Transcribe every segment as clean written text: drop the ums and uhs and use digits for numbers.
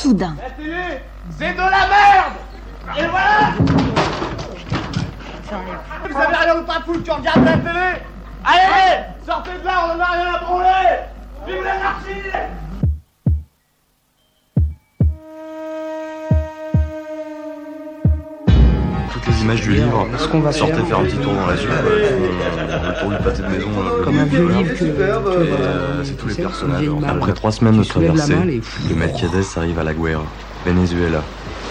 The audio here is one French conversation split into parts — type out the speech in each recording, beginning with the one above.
soudain. C'est de la merde. Et voilà. Vous avez rien ou pas foutre, tu regardes la télé. Allez, sortez de là, on en a rien à branler. Vive l'anarchie. Toutes les images du livre, sortez faire un petit tour dans la suite, le tour du pâté de maison, comme un vieux livre c'est tous les personnages. Après 3 semaines de traversée, le Melquiades arrive à La Guaira, Venezuela.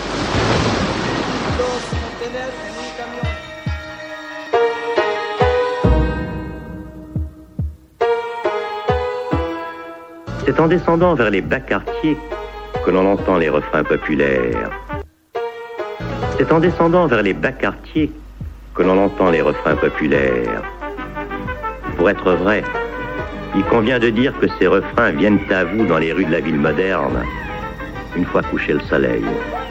C'est en descendant vers les bas quartiers que l'on entend les refrains populaires. C'est en descendant vers les bas quartiers que l'on entend les refrains populaires. Pour être vrai, il convient de dire que ces refrains viennent à vous dans les rues de la ville moderne, une fois couché le soleil.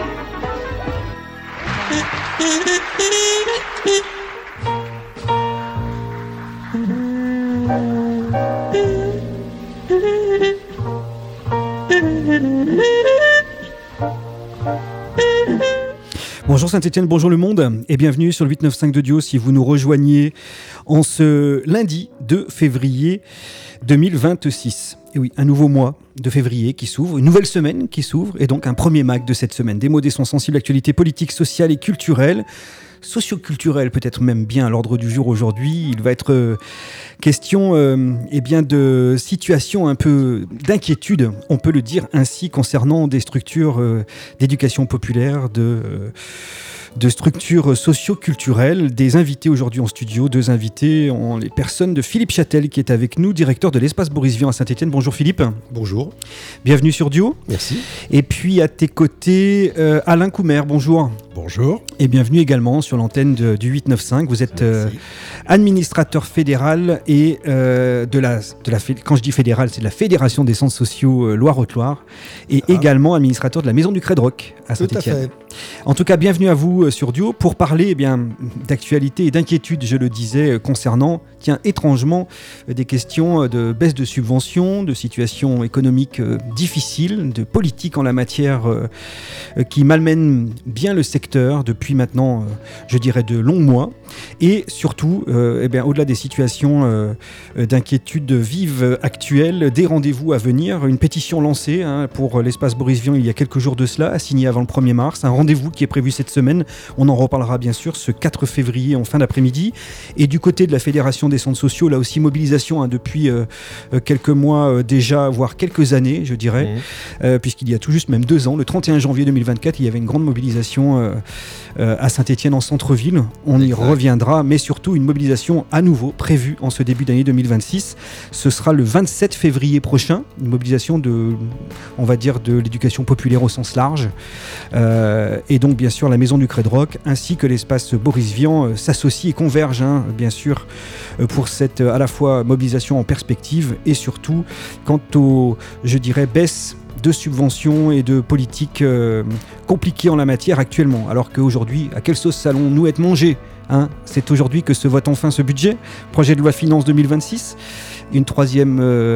Bonjour Saint-Etienne, bonjour le monde et bienvenue sur le 895 de Dio si vous nous rejoignez en ce lundi 2 février 2026. Et oui, un nouveau mois de février qui s'ouvre, une nouvelle semaine qui s'ouvre et donc un premier MAC de cette semaine. Des mots, des sons sensibles, actualité politique, sociale et culturelle. Socio-culturel peut-être même bien à l'ordre du jour aujourd'hui. Il va être question de situation un peu d'inquiétude, on peut le dire ainsi, concernant des structures d'éducation populaire, de structures socio-culturelles. Des invités aujourd'hui en studio, 2 invités, les personnes de Philippe Châtel qui est avec nous, directeur de l'espace Boris Vian à Saint-Etienne. Bonjour Philippe. Bonjour. Bienvenue sur Dio. Merci. Et puis à tes côtés, Alain Coumer, bonjour. Bonjour. Et bienvenue également sur l'antenne du 895. Vous êtes administrateur fédéral et quand je dis fédéral, c'est de la Fédération des centres sociaux Loire-Haute-Loire et également administrateur de la Maison du Crédroc à Saint-Etienne. Tout à fait. En tout cas, bienvenue à vous sur Dio pour parler d'actualité et d'inquiétude, je le disais, concernant, étrangement, des questions de baisse de subventions, de situations économiques difficiles, de politique en la matière qui malmène bien le secteur depuis maintenant, je dirais, de longs mois. Et surtout, au-delà des situations d'inquiétude vive actuelles, des rendez-vous à venir, une pétition lancée pour l'espace Boris Vian il y a quelques jours de cela, assignée avant le 1er mars, un rendez-vous qui est prévu cette semaine, on en reparlera bien sûr, ce 4 février en fin d'après-midi. Et du côté de la Fédération des centres sociaux, là aussi mobilisation depuis quelques mois déjà, voire quelques années, je dirais, puisqu'il y a tout juste même 2 ans, le 31 janvier 2024, il y avait une grande mobilisation à Saint-Etienne en centre-ville. On y reviendra, mais surtout une mobilisation à nouveau prévue en ce début d'année 2026. Ce sera le 27 février prochain, une mobilisation de l'éducation populaire au sens large. Et donc bien sûr la Maison du Crédroc ainsi que l'espace Boris Vian s'associent et convergent bien sûr pour cette à la fois mobilisation en perspective et surtout quant aux, je dirais, baisses de subventions et de politiques compliquées en la matière actuellement. Alors qu'aujourd'hui, à quelle sauce allons-nous être mangés ? C'est aujourd'hui que se vote enfin ce budget, projet de loi finances 2026, un troisième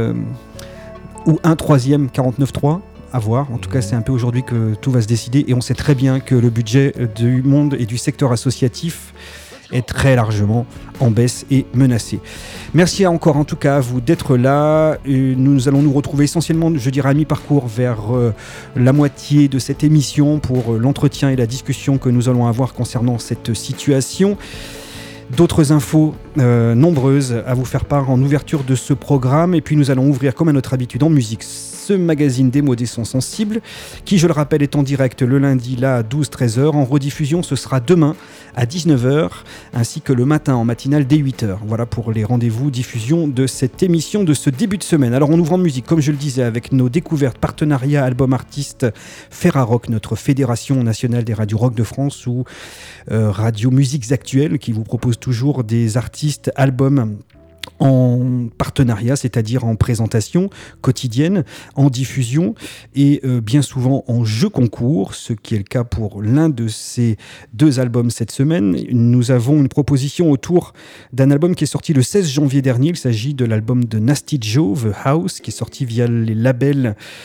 49.3, à voir. En tout cas, c'est un peu aujourd'hui que tout va se décider et on sait très bien que le budget du monde et du secteur associatif est très largement en baisse et menacé. Merci encore en tout cas à vous d'être là. Nous allons nous retrouver essentiellement, je dirais, à mi-parcours vers la moitié de cette émission pour l'entretien et la discussion que nous allons avoir concernant cette situation. D'autres infos nombreuses à vous faire part en ouverture de ce programme et puis nous allons ouvrir comme à notre habitude en musique ce magazine des mots, des sons sensibles qui, je le rappelle, est en direct le lundi là à 12-13h. En rediffusion, ce sera demain à 19h ainsi que le matin en matinale dès 8h. Voilà pour les rendez-vous diffusion de cette émission de ce début de semaine. Alors on ouvre en musique, comme je le disais, avec nos découvertes, partenariats, albums, artistes, Ferrarock, notre fédération nationale des radios rock de France, ou Radio Musiques Actuelles qui vous propose toujours des artistes, albums en partenariat, c'est-à-dire en présentation quotidienne, en diffusion et bien souvent en jeu concours, ce qui est le cas pour l'un de ces 2 albums cette semaine. Nous avons une proposition autour d'un album qui est sorti le 16 janvier dernier. Il s'agit de l'album de Nasty Joe, The House, qui est sorti via les labels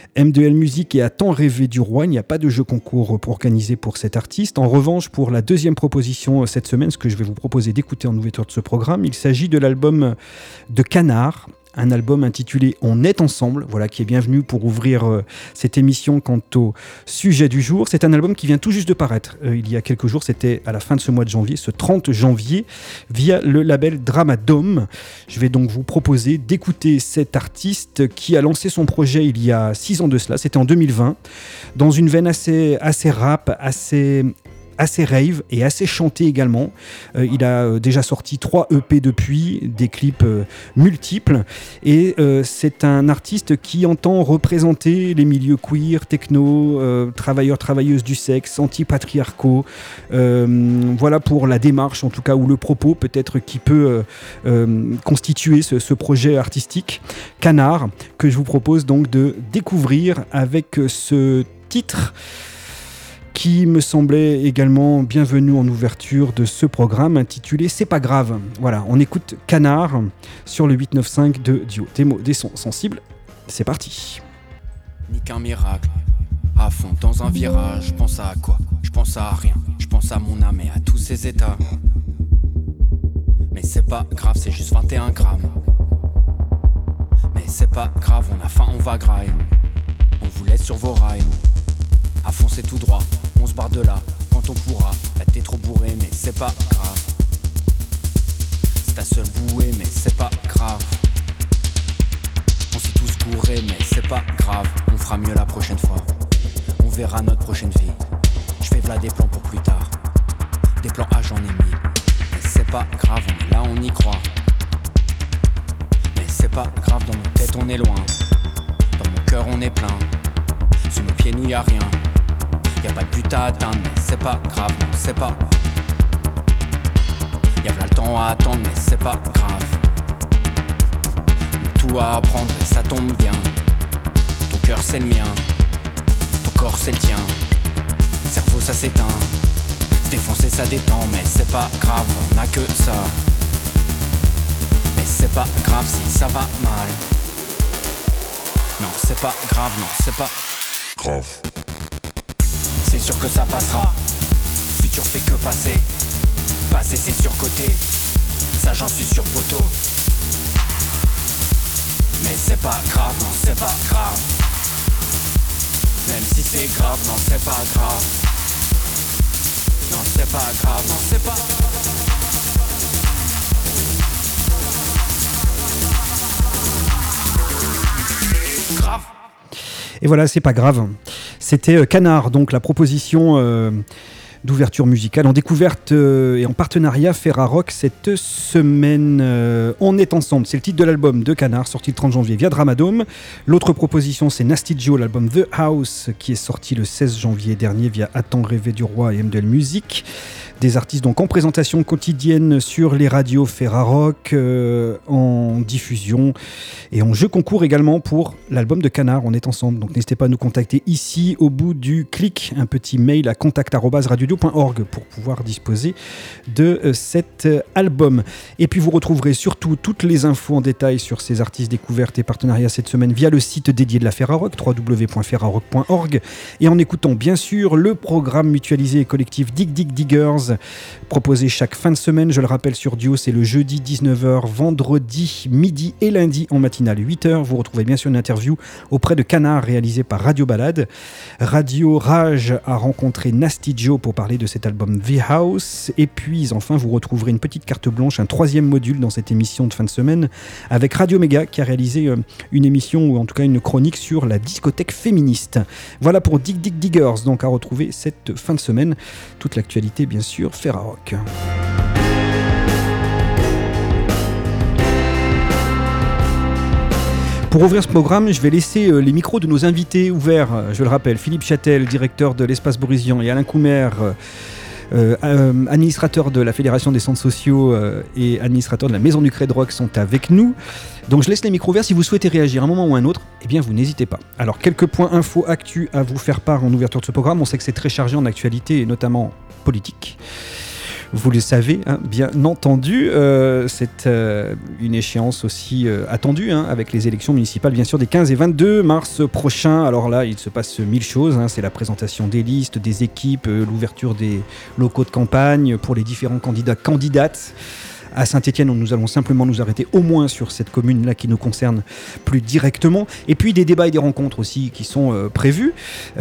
M2L Music et A tant rêvé du roi. Il n'y a pas de jeu concours organisé pour cet artiste. En revanche, pour la deuxième proposition cette semaine, ce que je vais vous proposer d'écouter en ouverture de ce programme, il s'agit de l'album de Canard, un album intitulé On est ensemble, voilà, qui est bienvenu pour ouvrir cette émission quant au sujet du jour. C'est un album qui vient tout juste de paraître il y a quelques jours, c'était à la fin de ce mois de janvier, ce 30 janvier, via le label Dramadome. Je vais donc vous proposer d'écouter cet artiste qui a lancé son projet il y a 6 ans de cela, c'était en 2020, dans une veine assez rap, assez rave et assez chanté également. Il a déjà sorti 3 EP depuis, des clips multiples, et c'est un artiste qui entend représenter les milieux queer, techno, travailleurs, travailleuses du sexe, anti-patriarcaux. Voilà pour la démarche en tout cas, ou le propos peut-être qui peut constituer ce projet artistique Canard, que je vous propose donc de découvrir avec ce titre qui me semblait également bienvenu en ouverture de ce programme intitulé C'est pas grave. Voilà, on écoute Canard sur le 895 de Dio. Des mots, des sons sensibles, c'est parti. Ni qu'un miracle, à fond dans un virage, je pense à quoi? Je pense à rien, je pense à mon âme et à tous ces états. Mais c'est pas grave, c'est juste 21 grammes. Mais c'est pas grave, on a faim, on va graille. On vous laisse sur vos rails. À fond c'est tout droit, on se barre de là quand on pourra. Là t'es trop bourré mais c'est pas grave. C'est ta seule bouée mais c'est pas grave. On s'est tous bourrés mais c'est pas grave. On fera mieux la prochaine fois. On verra notre prochaine vie. Je fais v'là des plans pour plus tard. Des plans A j'en ai mis. Mais c'est pas grave, on est là, on y croit. Mais c'est pas grave, dans nos têtes on est loin. Dans mon cœur on est plein. Sous nos pieds nous y a rien. Y'a pas de but à atteindre, mais c'est pas grave, non, c'est pas. Y'a v'là le temps à attendre, mais c'est pas grave. Tout à apprendre et ça tombe bien. Ton cœur c'est le mien, ton corps c'est le tien. Cerveau ça s'éteint, se défoncer ça détend, mais c'est pas grave, on a que ça. Mais c'est pas grave si ça va mal. Non, c'est pas grave, non, c'est pas grave. C'est sûr que ça passera. Futur fait que passer. Passer c'est surcoté. Ça j'en suis sûr poteau. Mais c'est pas grave, non c'est pas grave. Même si c'est grave, non c'est pas grave. Non c'est pas grave, non c'est pas grave. Et voilà, c'est pas grave. C'était Canard, donc la proposition d'ouverture musicale en découverte et en partenariat Ferrarock cette semaine. On est ensemble, c'est le titre de l'album de Canard, sorti le 30 janvier via Dramadome. L'autre proposition, c'est Nasty Joe, l'album The House, qui est sorti le 16 janvier dernier via A tant rêvé du roi et M2L Music. Des artistes donc en présentation quotidienne sur les radios Ferrarock, en diffusion et en jeu concours également pour l'album de Canard, On est ensemble. Donc n'hésitez pas à nous contacter ici au bout du clic, un petit mail à contact@radiodio.org pour pouvoir disposer de cet album. Et puis vous retrouverez surtout toutes les infos en détail sur ces artistes découvertes et partenariats cette semaine via le site dédié de la Ferrarock, www.ferrarock.org, et en écoutant bien sûr le programme mutualisé et collectif Dig Dig Diggers, proposé chaque fin de semaine. Je le rappelle, sur Dio, c'est le jeudi 19h, vendredi midi et lundi en matinale 8h. Vous retrouvez bien sûr une interview auprès de Canard réalisée par Radio Balade. Radio Rage a rencontré Nasty Joe pour parler de cet album The House. Et puis enfin, vous retrouverez une petite carte blanche, un 3e module dans cette émission de fin de semaine avec Radio Méga qui a réalisé une émission, ou en tout cas une chronique sur la discothèque féministe. Voilà pour Dig Dig Diggers, donc à retrouver cette fin de semaine. Toute l'actualité bien sûr Ferrarock. Pour ouvrir ce programme, je vais laisser les micros de nos invités ouverts. Je le rappelle, Philippe Châtel, directeur de l'Espace Bourisian, et Alain Coumer, administrateur de la Fédération des centres sociaux et administrateur de la Maison du Cré de Rock, sont avec nous. Donc je laisse les micros ouverts. Si vous souhaitez réagir à un moment ou à un autre, eh bien vous n'hésitez pas. Alors quelques points info actu à vous faire part en ouverture de ce programme. On sait que c'est très chargé en actualité et notamment politique. Vous le savez, hein, bien entendu, c'est une échéance aussi attendue, hein, avec les élections municipales, bien sûr, des 15 et 22 mars prochains. Alors là, il se passe 1000 choses, hein, c'est la présentation des listes, des équipes, l'ouverture des locaux de campagne pour les différents candidates. À Saint-Étienne, nous allons simplement nous arrêter au moins sur cette commune-là qui nous concerne plus directement. Et puis des débats et des rencontres aussi qui sont prévus.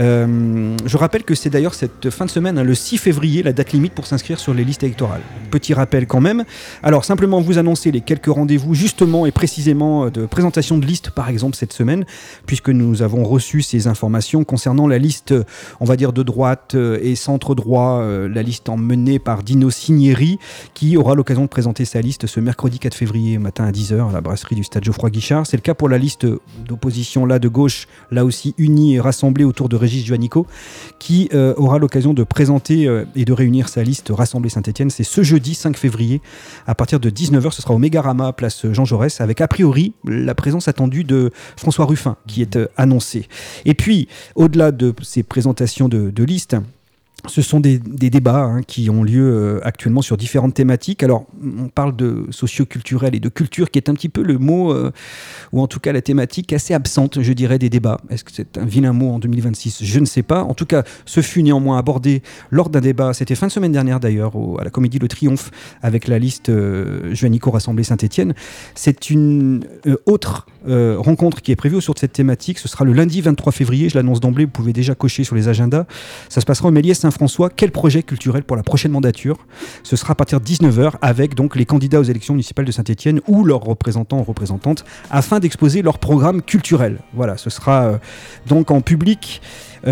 Je rappelle que c'est d'ailleurs cette fin de semaine, hein, le 6 février, la date limite pour s'inscrire sur les listes électorales. Petit rappel quand même. Alors simplement vous annoncer les quelques rendez-vous justement et précisément de présentation de listes par exemple cette semaine, puisque nous avons reçu ces informations concernant la liste, on va dire de droite et centre droit, la liste emmenée par Dino Cinieri, qui aura l'occasion de présenter sa liste ce mercredi 4 février matin à 10h à la brasserie du stade Geoffroy-Guichard. C'est le cas pour la liste d'opposition là de gauche, là aussi unie et rassemblée autour de Régis Juanico, qui aura l'occasion de présenter et de réunir sa liste Rassemblée Saint-Étienne. C'est ce jeudi 5 février à partir de 19h. Ce sera au Mégarama, place Jean Jaurès, avec a priori la présence attendue de François Ruffin qui est annoncé. Et puis, au-delà de ces présentations de listes, ce sont des débats, hein, qui ont lieu actuellement sur différentes thématiques. Alors, on parle de socio-culturel et de culture, qui est un petit peu le mot, ou en tout cas la thématique assez absente, je dirais, des débats. Est-ce que c'est un vilain mot en 2026 ? Je ne sais pas. En tout cas, ce fut néanmoins abordé lors d'un débat, c'était fin de semaine dernière d'ailleurs, à la Comédie Le Triomphe, avec la liste Juanico Rassemblée Saint-Étienne. C'est une autre rencontre qui est prévue autour de cette thématique. Ce sera le lundi 23 février, je l'annonce d'emblée, vous pouvez déjà cocher sur les agendas. Ça se passera au Méliès Saint-François. Quel projet culturel pour la prochaine mandature ? Ce sera à partir de 19h avec donc les candidats aux élections municipales de Saint-Étienne ou leurs représentants ou représentantes afin d'exposer leur programme culturel. Voilà, ce sera donc en public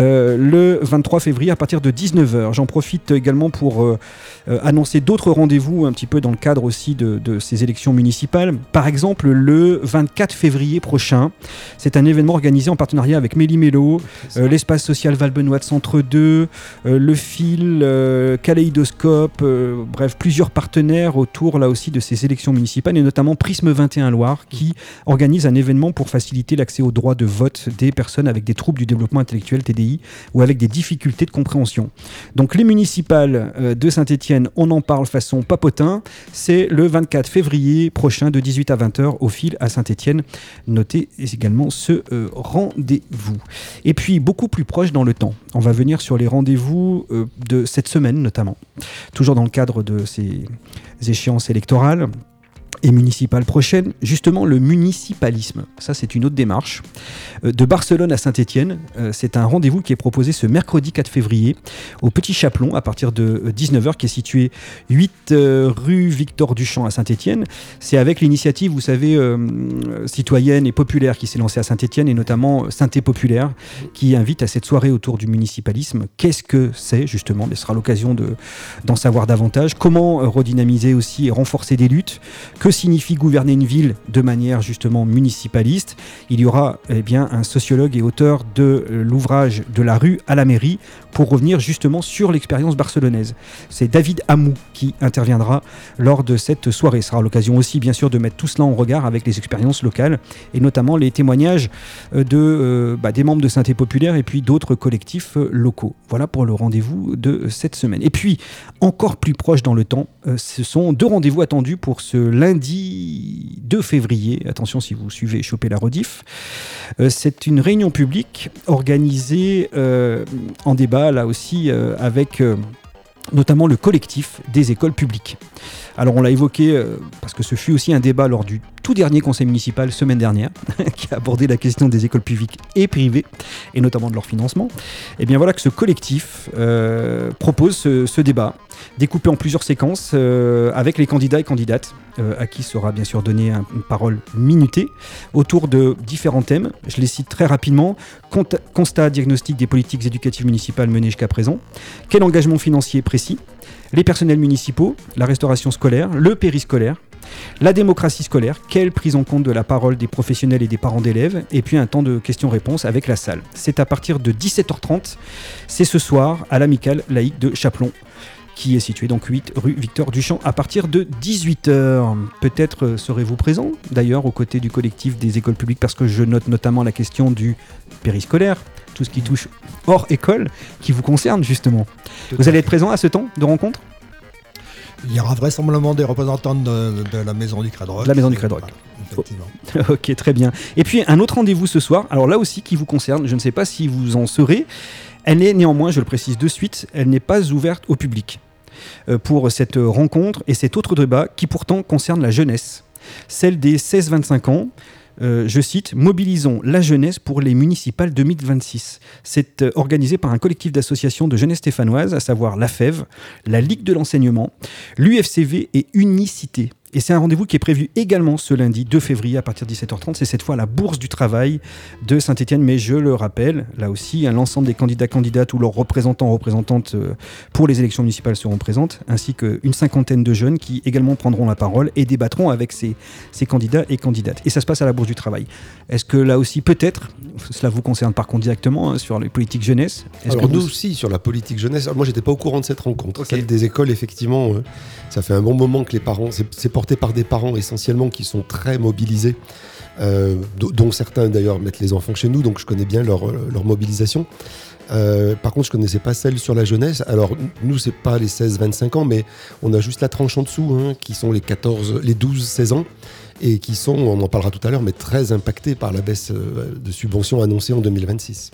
le 23 février à partir de 19h. J'en profite également pour annoncer d'autres rendez-vous un petit peu dans le cadre aussi de ces élections municipales. Par exemple, le 24 février prochain, c'est un événement organisé en partenariat avec Méli-Mélo, l'espace social Val-Benoît de Centre 2, le fil Kaléidoscope, bref, plusieurs partenaires autour là aussi de ces élections municipales et notamment Prisme 21 Loire qui organise un événement pour faciliter l'accès au droit de vote des personnes avec des troubles du développement intellectuel TDI ou avec des difficultés de compréhension. Donc les municipales de Saint-Étienne, on en parle façon papotin, c'est le 24 février prochain de 18 à 20h au fil à Saint-Étienne. Notez également ce rendez-vous. Et puis beaucoup plus proche dans le temps, on va venir sur les rendez-vous de cette semaine notamment, toujours dans le cadre de ces échéances électorales et municipales prochaines, justement le municipalisme. Ça, c'est une autre démarche. De Barcelone à Saint-Étienne, c'est un rendez-vous qui est proposé ce mercredi 4 février au Petit Chapelon à partir de 19h, qui est situé 8 rue Victor Duchamp à Saint-Étienne. C'est avec l'initiative, vous savez, citoyenne et populaire qui s'est lancée à Saint-Étienne et notamment Synthé Populaire, qui invite à cette soirée autour du municipalisme. Qu'est-ce que c'est, justement ? Ce sera l'occasion d'en savoir davantage. Comment redynamiser aussi et renforcer des luttes ? Que signifie gouverner une ville de manière justement municipaliste ? Il y aura bien un sociologue et auteur de l'ouvrage De la rue à la mairie pour revenir justement sur l'expérience barcelonaise. C'est David Hamou qui interviendra lors de cette soirée. Ce sera l'occasion aussi bien sûr de mettre tout cela en regard avec les expériences locales et notamment les témoignages des membres de Synthé Populaire et puis d'autres collectifs locaux. Voilà pour le rendez-vous de cette semaine. Et puis encore plus proche dans le temps, ce sont deux rendez-vous attendus pour ce lundi 2 février. Attention si vous suivez Choper la rediff. C'est une réunion publique organisée en débat là aussi avec notamment le collectif des écoles publiques. Alors on l'a évoqué parce que ce fut aussi un débat lors du tout dernier conseil municipal semaine dernière qui a abordé la question des écoles publiques et privées et notamment de leur financement. Et bien voilà que ce collectif propose ce débat découpé en plusieurs séquences avec les candidats et candidates à qui sera bien sûr donnée une parole minutée autour de différents thèmes. Je les cite très rapidement. Constat, diagnostic des politiques éducatives municipales menées jusqu'à présent. Quel engagement financier précis ? Les personnels municipaux, la restauration scolaire, le périscolaire, la démocratie scolaire, quelle prise en compte de la parole des professionnels et des parents d'élèves, et puis un temps de questions-réponses avec la salle. C'est à partir de 17h30, c'est ce soir à l'amicale laïque de Chapelon, qui est situé donc 8 rue Victor Duchamp à partir de 18h. Peut-être serez-vous présent d'ailleurs aux côtés du collectif des écoles publiques parce que je note notamment la question du périscolaire, tout ce qui touche hors école qui vous concerne justement. Vous allez être présent à ce temps de rencontre ? Il y aura vraisemblablement des représentants de la Maison du Crédroc. De la Maison du Crédroc. Effectivement. Ok, très bien. Et puis un autre rendez-vous ce soir, alors là aussi qui vous concerne, je ne sais pas si vous en saurez, elle est néanmoins, je le précise de suite, elle n'est pas ouverte au public pour cette rencontre et cet autre débat qui pourtant concerne la jeunesse, celle des 16-25 ans. Je cite, « Mobilisons la jeunesse pour les municipales 2026 ». C'est organisé par un collectif d'associations de jeunesse stéphanoise, à savoir la FEV, la Ligue de l'enseignement, l'UFCV et Unicité. Et c'est un rendez-vous qui est prévu également ce lundi 2 février à partir de 17h30. C'est cette fois à la Bourse du Travail de Saint-Étienne. Mais je le rappelle, là aussi, l'ensemble des candidates ou leurs représentantes pour les élections municipales seront présentes, ainsi qu'une cinquantaine de jeunes qui également prendront la parole et débattront avec ces candidats et candidates. Et ça se passe à la Bourse du Travail. Est-ce que là aussi, peut-être, cela vous concerne par contre directement sur les politiques jeunesse? Alors nous aussi, sur la politique jeunesse, moi j'étais pas au courant de cette rencontre. Okay. Celle des écoles, effectivement, ça fait un bon moment que les parents, c'est porté par des parents essentiellement qui sont très mobilisés, dont certains d'ailleurs mettent les enfants chez nous, donc je connais bien leur mobilisation. Par contre, je connaissais pas celle sur la jeunesse. Alors nous, c'est pas les 16-25 ans, mais on a juste la tranche en dessous, qui sont les 12-16 ans. Et qui sont, on en parlera tout à l'heure, mais très impactés par la baisse de subventions annoncée en 2026.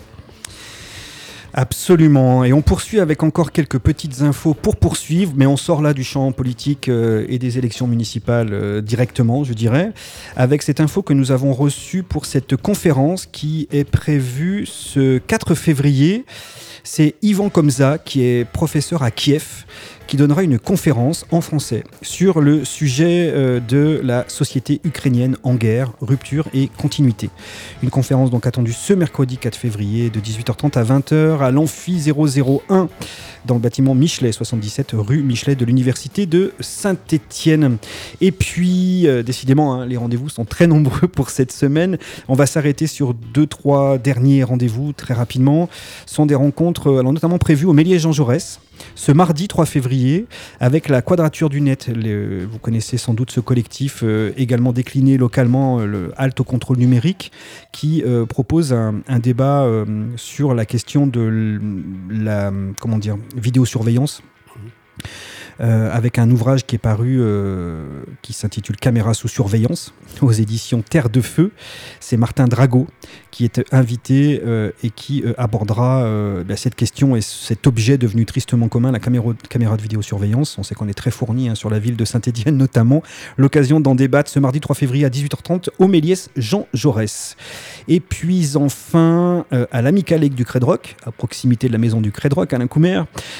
Absolument, et on poursuit avec encore quelques petites infos pour poursuivre, mais on sort là du champ politique et des élections municipales directement, je dirais, avec cette info que nous avons reçue pour cette conférence qui est prévue ce 4 février. C'est Ivan Komza, qui est professeur à Kiev, qui donnera une conférence en français sur le sujet de la société ukrainienne en guerre, rupture et continuité. Une conférence donc attendue ce mercredi 4 février de 18h30 à 20h à l'Amphi 001 dans le bâtiment Michelet, 77 rue Michelet de l'Université de Saint-Étienne. Et puis, décidément, les rendez-vous sont très nombreux pour cette semaine. On va s'arrêter sur 2-3 derniers rendez-vous très rapidement. Ce sont des rencontres alors notamment prévues au Méliès Jean Jaurès, ce mardi 3 février, avec la Quadrature du Net. Vous connaissez sans doute ce collectif, également décliné localement, le Halte au contrôle numérique, qui propose un débat sur la question de la vidéosurveillance. Avec un ouvrage qui est paru, qui s'intitule « Caméra sous surveillance » aux éditions Terre de Feu. C'est Martin Drago qui est invité et qui abordera cette question et cet objet devenu tristement commun, la caméra de vidéosurveillance. On sait qu'on est très fourni sur la ville de Saint-Étienne notamment. L'occasion d'en débattre ce mardi 3 février à 18h30 au Méliès Jean Jaurès. Et puis enfin, à l'Amicale Ligue du Crédroc, à proximité de la maison du Crédroc, Alain Coumer,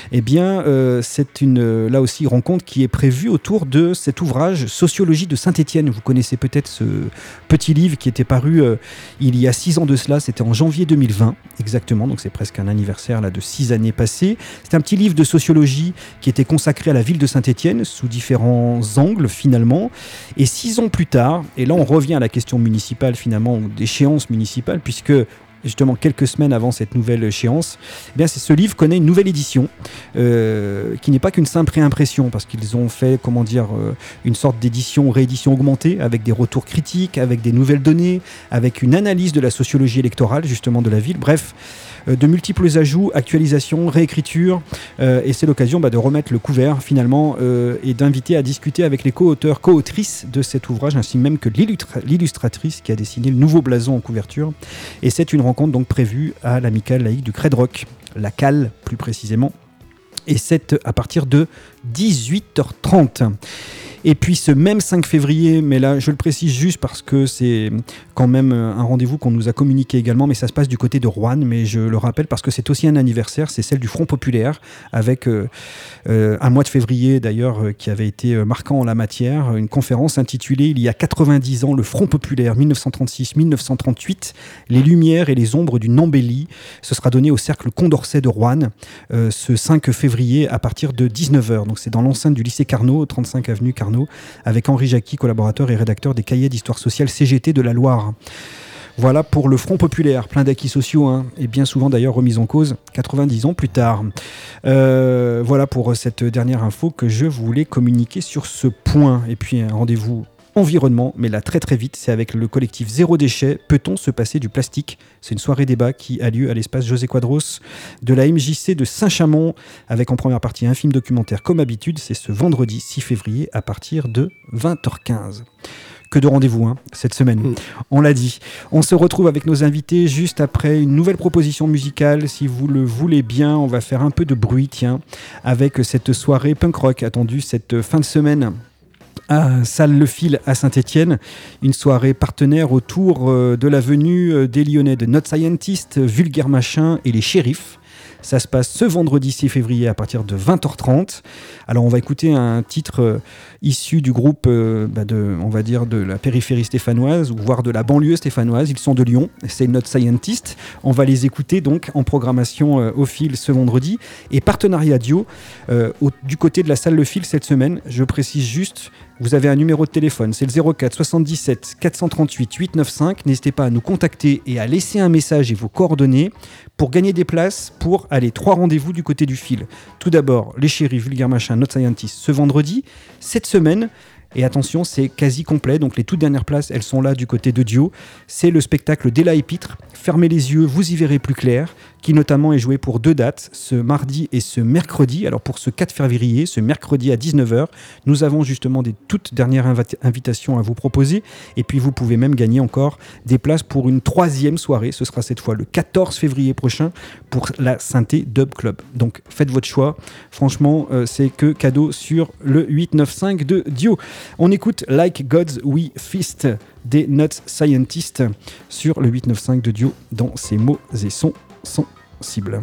c'est là aussi rencontre qui est prévue autour de cet ouvrage Sociologie de Saint-Étienne. Vous connaissez peut-être ce petit livre qui était paru il y a 6 ans de cela, c'était en janvier 2020 exactement, donc c'est presque un anniversaire là, de 6 années passées. C'est un petit livre de sociologie qui était consacré à la ville de Saint-Étienne sous différents angles finalement, et 6 ans plus tard, et là on revient à la question municipale finalement, ou d'échéance municipale, puisque justement quelques semaines avant cette nouvelle échéance, ce livre connaît une nouvelle édition qui n'est pas qu'une simple réimpression, parce qu'ils ont fait une sorte d'édition, réédition augmentée avec des retours critiques, avec des nouvelles données, avec une analyse de la sociologie électorale justement de la ville, bref, de multiples ajouts, actualisations, réécritures, et c'est l'occasion de remettre le couvert finalement et d'inviter à discuter avec les co-auteurs, co-autrices de cet ouvrage, ainsi même que l'illustratrice qui a dessiné le nouveau blason en couverture. Et c'est une rencontre donc prévue à l'Amicale laïque du Crédroc, la CAL plus précisément, et c'est à partir de 18h30. Et puis ce même 5 février, mais là je le précise juste parce que c'est quand même un rendez-vous qu'on nous a communiqué également, mais ça se passe du côté de Roanne, mais je le rappelle parce que c'est aussi un anniversaire, c'est celle du Front Populaire, avec un mois de février d'ailleurs qui avait été marquant en la matière, une conférence intitulée il y a 90 ans, le Front Populaire 1936-1938, les lumières et les ombres d'une embellie. Ce sera donné au Cercle Condorcet de Roanne ce 5 février à partir de 19h, donc c'est dans l'enceinte du lycée Carnot, 35 avenue Carnot, avec Henri Jacqui, collaborateur et rédacteur des cahiers d'histoire sociale CGT de la Loire. Voilà pour le Front Populaire, plein d'acquis sociaux, et bien souvent d'ailleurs remis en cause 90 ans plus tard. Voilà pour cette dernière info que je voulais communiquer sur ce point. Et puis un rendez-vous environnement, mais là très très vite, c'est avec le collectif Zéro Déchet. Peut-on se passer du plastique ? C'est une soirée débat qui a lieu à l'espace José Quadros de la MJC de Saint-Chamond, avec en première partie un film documentaire comme habitude. C'est ce vendredi 6 février à partir de 20h15. Que de rendez-vous cette semaine, on l'a dit. On se retrouve avec nos invités juste après une nouvelle proposition musicale. Si vous le voulez bien, on va faire un peu de bruit, avec cette soirée punk rock attendue cette fin de semaine à Salle Le Fil à Saint-Étienne, une soirée partenaire autour de la venue des Lyonnais de Not Scientist, Vulgaire Machin et les Shérifs. Ça se passe ce vendredi 6 février à partir de 20h30. Alors on va écouter un titre issu du groupe on va dire de la périphérie stéphanoise, ou voire de la banlieue stéphanoise. Ils sont de Lyon, c'est Not Scientist. On va les écouter donc en programmation au Fil ce vendredi. Et partenariat Dio du côté de la Salle Le Fil cette semaine. Je précise juste, vous avez un numéro de téléphone, c'est le 04 77 438 895. N'hésitez pas à nous contacter et à laisser un message et vos coordonnées pour gagner des places pour aller 3 rendez-vous du côté du Fil. Tout d'abord, les Shérifs, Vulgaire Machin, Not Scientist ce vendredi. Cette semaine, et attention, c'est quasi complet, donc les toutes dernières places, elles sont là du côté de Dio. C'est le spectacle Della Épître, Fermez les yeux, vous y verrez plus clair, qui notamment est joué pour 2 dates, ce mardi et ce mercredi. Alors pour ce 4 février, ce mercredi à 19h, nous avons justement des toutes dernières invitations à vous proposer, et puis vous pouvez même gagner encore des places pour une 3e soirée. Ce sera cette fois le 14 février prochain pour la Synthé Dub Club. Donc faites votre choix, franchement c'est que cadeau sur le 895 de Dio. On écoute Like Gods We Feast des Not Scientist sur le 895 de Dio dans ses mots et sons sensibles.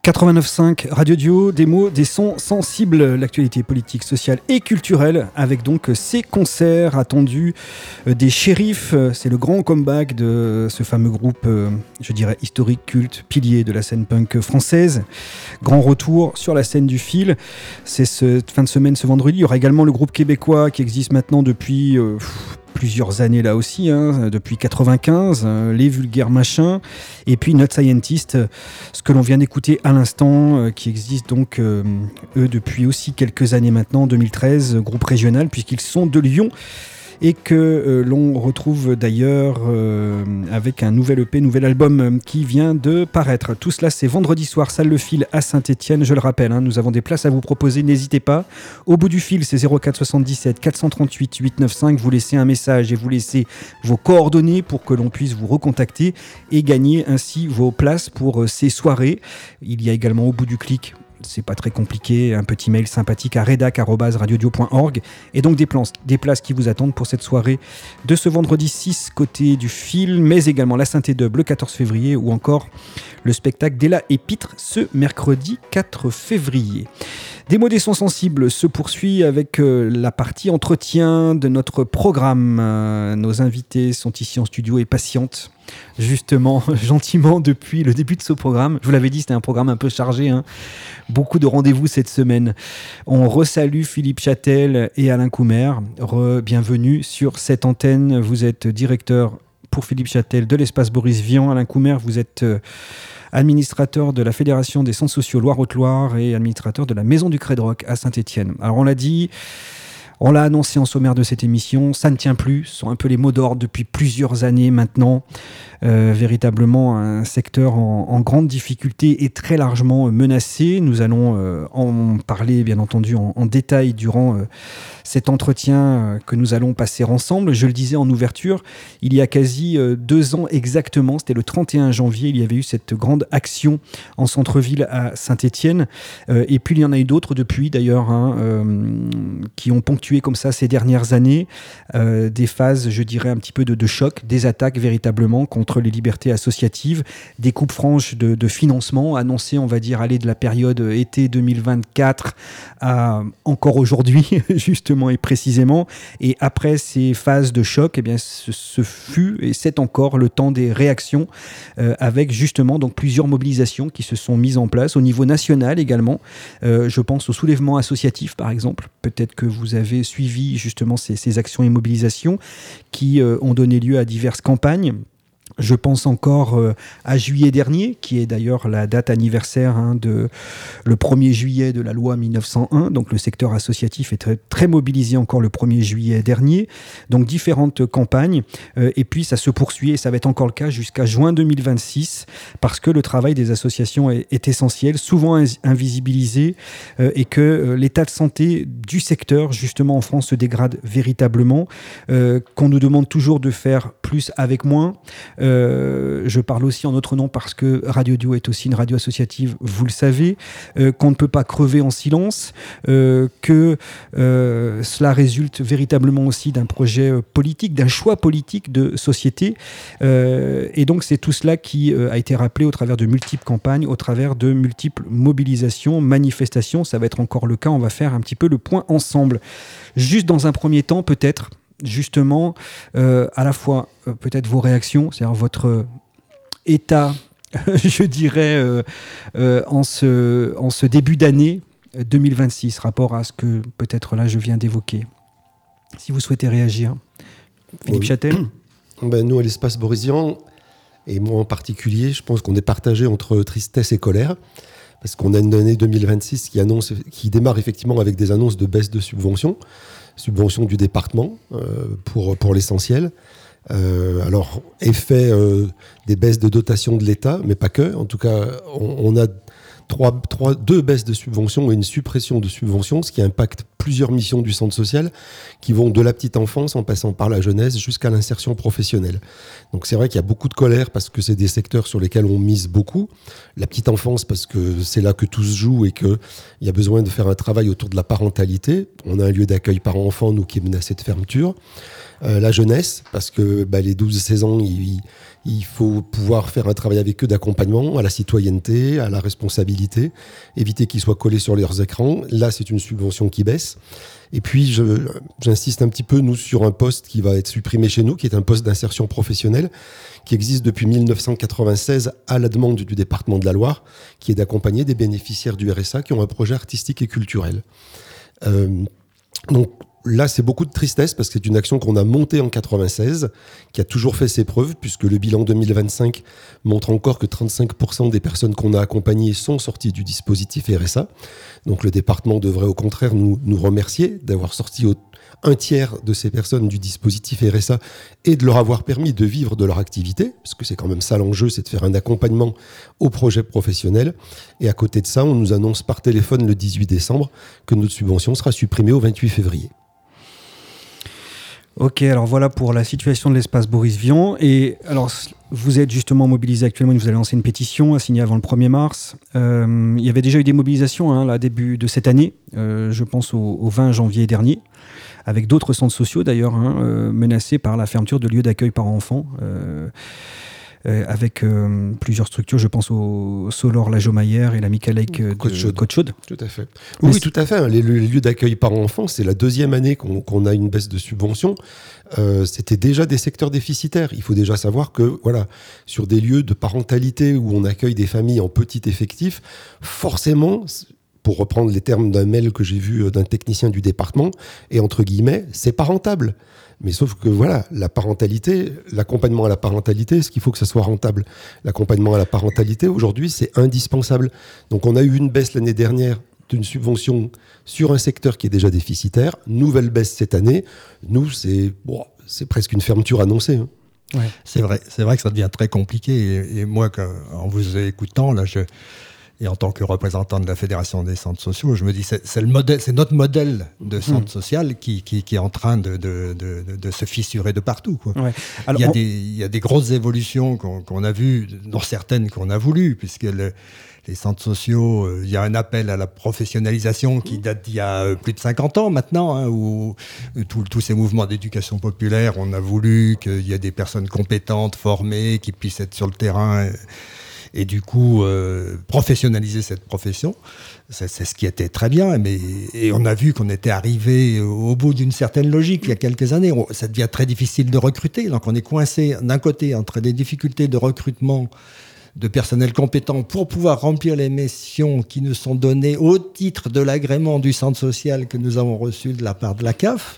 89.5 Radio Duo, des mots, des sons sensibles, l'actualité politique, sociale et culturelle, avec donc ces concerts attendus des Shérifs. C'est le grand comeback de ce fameux groupe, je dirais historique, culte, pilier de la scène punk française. Grand retour sur la scène du fil. C'est cette fin de semaine, ce vendredi. Il y aura également le groupe québécois qui existe maintenant depuis plusieurs années là aussi, depuis 95, les Vulgaires Machins, et puis Not Scientist, ce que l'on vient d'écouter à l'instant, qui existe donc eux depuis aussi quelques années maintenant, 2013, groupe régional, puisqu'ils sont de Lyon, et que l'on retrouve d'ailleurs avec un nouvel EP, nouvel album qui vient de paraître. Tout cela, c'est vendredi soir, salle Le Fil à Saint-Étienne, je le rappelle, nous avons des places à vous proposer, n'hésitez pas. Au bout du fil, c'est 04 77 438 895, vous laissez un message et vous laissez vos coordonnées pour que l'on puisse vous recontacter et gagner ainsi vos places pour ces soirées. Il y a également au bout du clic, c'est pas très compliqué, un petit mail sympathique à redac@radiodio.org et donc des places qui vous attendent pour cette soirée de ce vendredi 6 côté du fil, mais également la Synthé-Dub le 14 février ou encore le spectacle d'Ella et Pitre ce mercredi 4 février. Des mots, des sons sensibles se poursuit avec la partie entretien de notre programme. Nos invités sont ici en studio et patientent justement, gentiment depuis le début de ce programme. Je vous l'avais dit, c'était un programme un peu chargé, beaucoup de rendez-vous cette semaine. On resalue Philippe Châtel et Alain Coumer. Bienvenue sur cette antenne. Vous êtes directeur pour Philippe Châtel de l'espace Boris Vian. Alain Coumer, vous êtes administrateur de la Fédération des centres sociaux Loire-Haute-Loire et administrateur de la Maison du Crédroc à Saint-Étienne. Alors on l'a dit, on l'a annoncé en sommaire de cette émission, ça ne tient plus, ce sont un peu les mots d'ordre depuis plusieurs années maintenant. Véritablement un secteur en grande difficulté et très largement menacé. Nous allons en parler bien entendu en détail durant cet entretien que nous allons passer ensemble. Je le disais en ouverture, il y a quasi 2 ans exactement, c'était le 31 janvier, il y avait eu cette grande action en centre-ville à Saint-Étienne. Et puis il y en a eu d'autres depuis d'ailleurs, qui ont ponctué comme ça ces dernières années, des phases, je dirais, un petit peu de choc, des attaques véritablement contre les libertés associatives, des coupes franches de financement annoncées, on va dire, aller de la période été 2024 à encore aujourd'hui, justement et précisément. Et après ces phases de choc, eh bien, ce fut et c'est encore le temps des réactions, avec justement donc plusieurs mobilisations qui se sont mises en place au niveau national également. Je pense au soulèvement associatif, par exemple. Peut-être que vous avez suivi justement ces actions et mobilisations qui ont donné lieu à diverses campagnes. Je pense encore à juillet dernier, qui est d'ailleurs la date anniversaire de le 1er juillet de la loi 1901. Donc le secteur associatif est très, très mobilisé encore le 1er juillet dernier. Donc différentes campagnes. Et puis ça se poursuit et ça va être encore le cas jusqu'à juin 2026 parce que le travail des associations est essentiel, souvent invisibilisé et que l'état de santé du secteur justement en France se dégrade véritablement. Qu'on nous demande toujours de faire plus avec moins. Je parle aussi en notre nom parce que Radio Duo est aussi une radio associative, vous le savez, qu'on ne peut pas crever en silence, que cela résulte véritablement aussi d'un projet politique, d'un choix politique de société. Et donc c'est tout cela qui a été rappelé au travers de multiples campagnes, au travers de multiples mobilisations, manifestations. Ça va être encore le cas, on va faire un petit peu le point ensemble. Juste dans un premier temps, peut-être, justement, à la fois peut-être vos réactions, c'est-à-dire votre état, je dirais, en ce début d'année 2026, rapport à ce que peut-être là je viens d'évoquer. Si vous souhaitez réagir. Philippe Châtel. Nous, à l'espace Borisian, et moi en particulier, je pense qu'on est partagé entre tristesse et colère, parce qu'on a une année 2026 qui démarre effectivement avec des annonces de baisse de subventions du département pour l'essentiel. Alors, effet des baisses de dotation de l'État, mais pas que. En tout cas, on a deux baisses de subventions et une suppression de subventions, ce qui impacte plusieurs missions du centre social qui vont de la petite enfance en passant par la jeunesse jusqu'à l'insertion professionnelle. Donc c'est vrai qu'il y a beaucoup de colère parce que c'est des secteurs sur lesquels on mise beaucoup. La petite enfance parce que c'est là que tout se joue et qu'il y a besoin de faire un travail autour de la parentalité. On a un lieu d'accueil parents-enfants, nous, qui est menacé de fermeture. La jeunesse, parce que les 12-16 ans, il faut pouvoir faire un travail avec eux d'accompagnement à la citoyenneté, à la responsabilité, éviter qu'ils soient collés sur leurs écrans. Là, c'est une subvention qui baisse. Et puis, j'insiste un petit peu, nous, sur un poste qui va être supprimé chez nous, qui est un poste d'insertion professionnelle, qui existe depuis 1996 à la demande du département de la Loire, qui est d'accompagner des bénéficiaires du RSA qui ont un projet artistique et culturel. Donc, là, c'est beaucoup de tristesse parce que c'est une action qu'on a montée en 96, qui a toujours fait ses preuves, puisque le bilan 2025 montre encore que 35% des personnes qu'on a accompagnées sont sorties du dispositif RSA. Donc le département devrait au contraire nous remercier d'avoir sorti un tiers de ces personnes du dispositif RSA et de leur avoir permis de vivre de leur activité, parce que c'est quand même ça l'enjeu, c'est de faire un accompagnement au projet professionnel. Et à côté de ça, on nous annonce par téléphone le 18 décembre que notre subvention sera supprimée au 28 février. Ok, alors voilà pour la situation de l'espace Boris Vian. Et alors, vous êtes justement mobilisé actuellement, vous allez lancer une pétition à signer avant le 1er mars. Il y avait déjà eu des mobilisations là, début de cette année, je pense au 20 janvier dernier, avec d'autres centres sociaux d'ailleurs, menacés par la fermeture de lieux d'accueil par enfants. Avec plusieurs structures, je pense au Solor, la Jaumaillère et la Michaelec de Côte-Chaude. Tout à fait. Oui, tout à fait. Les lieux d'accueil par enfants, c'est la deuxième année qu'on a une baisse de subvention. C'était déjà des secteurs déficitaires. Il faut déjà savoir que, sur des lieux de parentalité où on accueille des familles en petit effectif, forcément, pour reprendre les termes d'un mail que j'ai vu d'un technicien du département, et entre guillemets, c'est pas rentable. Mais sauf que la parentalité, l'accompagnement à la parentalité, est-ce qu'il faut que ça soit rentable ? L'accompagnement à la parentalité, aujourd'hui, c'est indispensable. Donc on a eu une baisse l'année dernière d'une subvention sur un secteur qui est déjà déficitaire. Nouvelle baisse cette année. Nous, c'est presque une fermeture annoncée. Ouais. C'est vrai que ça devient très compliqué. Et moi, en vous écoutant, là, et en tant que représentant de la Fédération des centres sociaux, je me dis c'est notre modèle de centre social qui est en train de se fissurer de partout, quoi. Ouais. Alors, il y a des grosses évolutions qu'on a vues, dont certaines qu'on a voulues, puisque les centres sociaux, il y a un appel à la professionnalisation qui date d'il y a plus de 50 ans maintenant, où tous ces mouvements d'éducation populaire, on a voulu qu'il y ait des personnes compétentes, formées, qui puissent être sur le terrain. Et du coup, professionnaliser cette profession, c'est ce qui était très bien. Et on a vu qu'on était arrivé au bout d'une certaine logique il y a quelques années. Ça devient très difficile de recruter. Donc on est coincé d'un côté entre des difficultés de recrutement de personnel compétent pour pouvoir remplir les missions qui nous sont données au titre de l'agrément du centre social que nous avons reçu de la part de la CAF.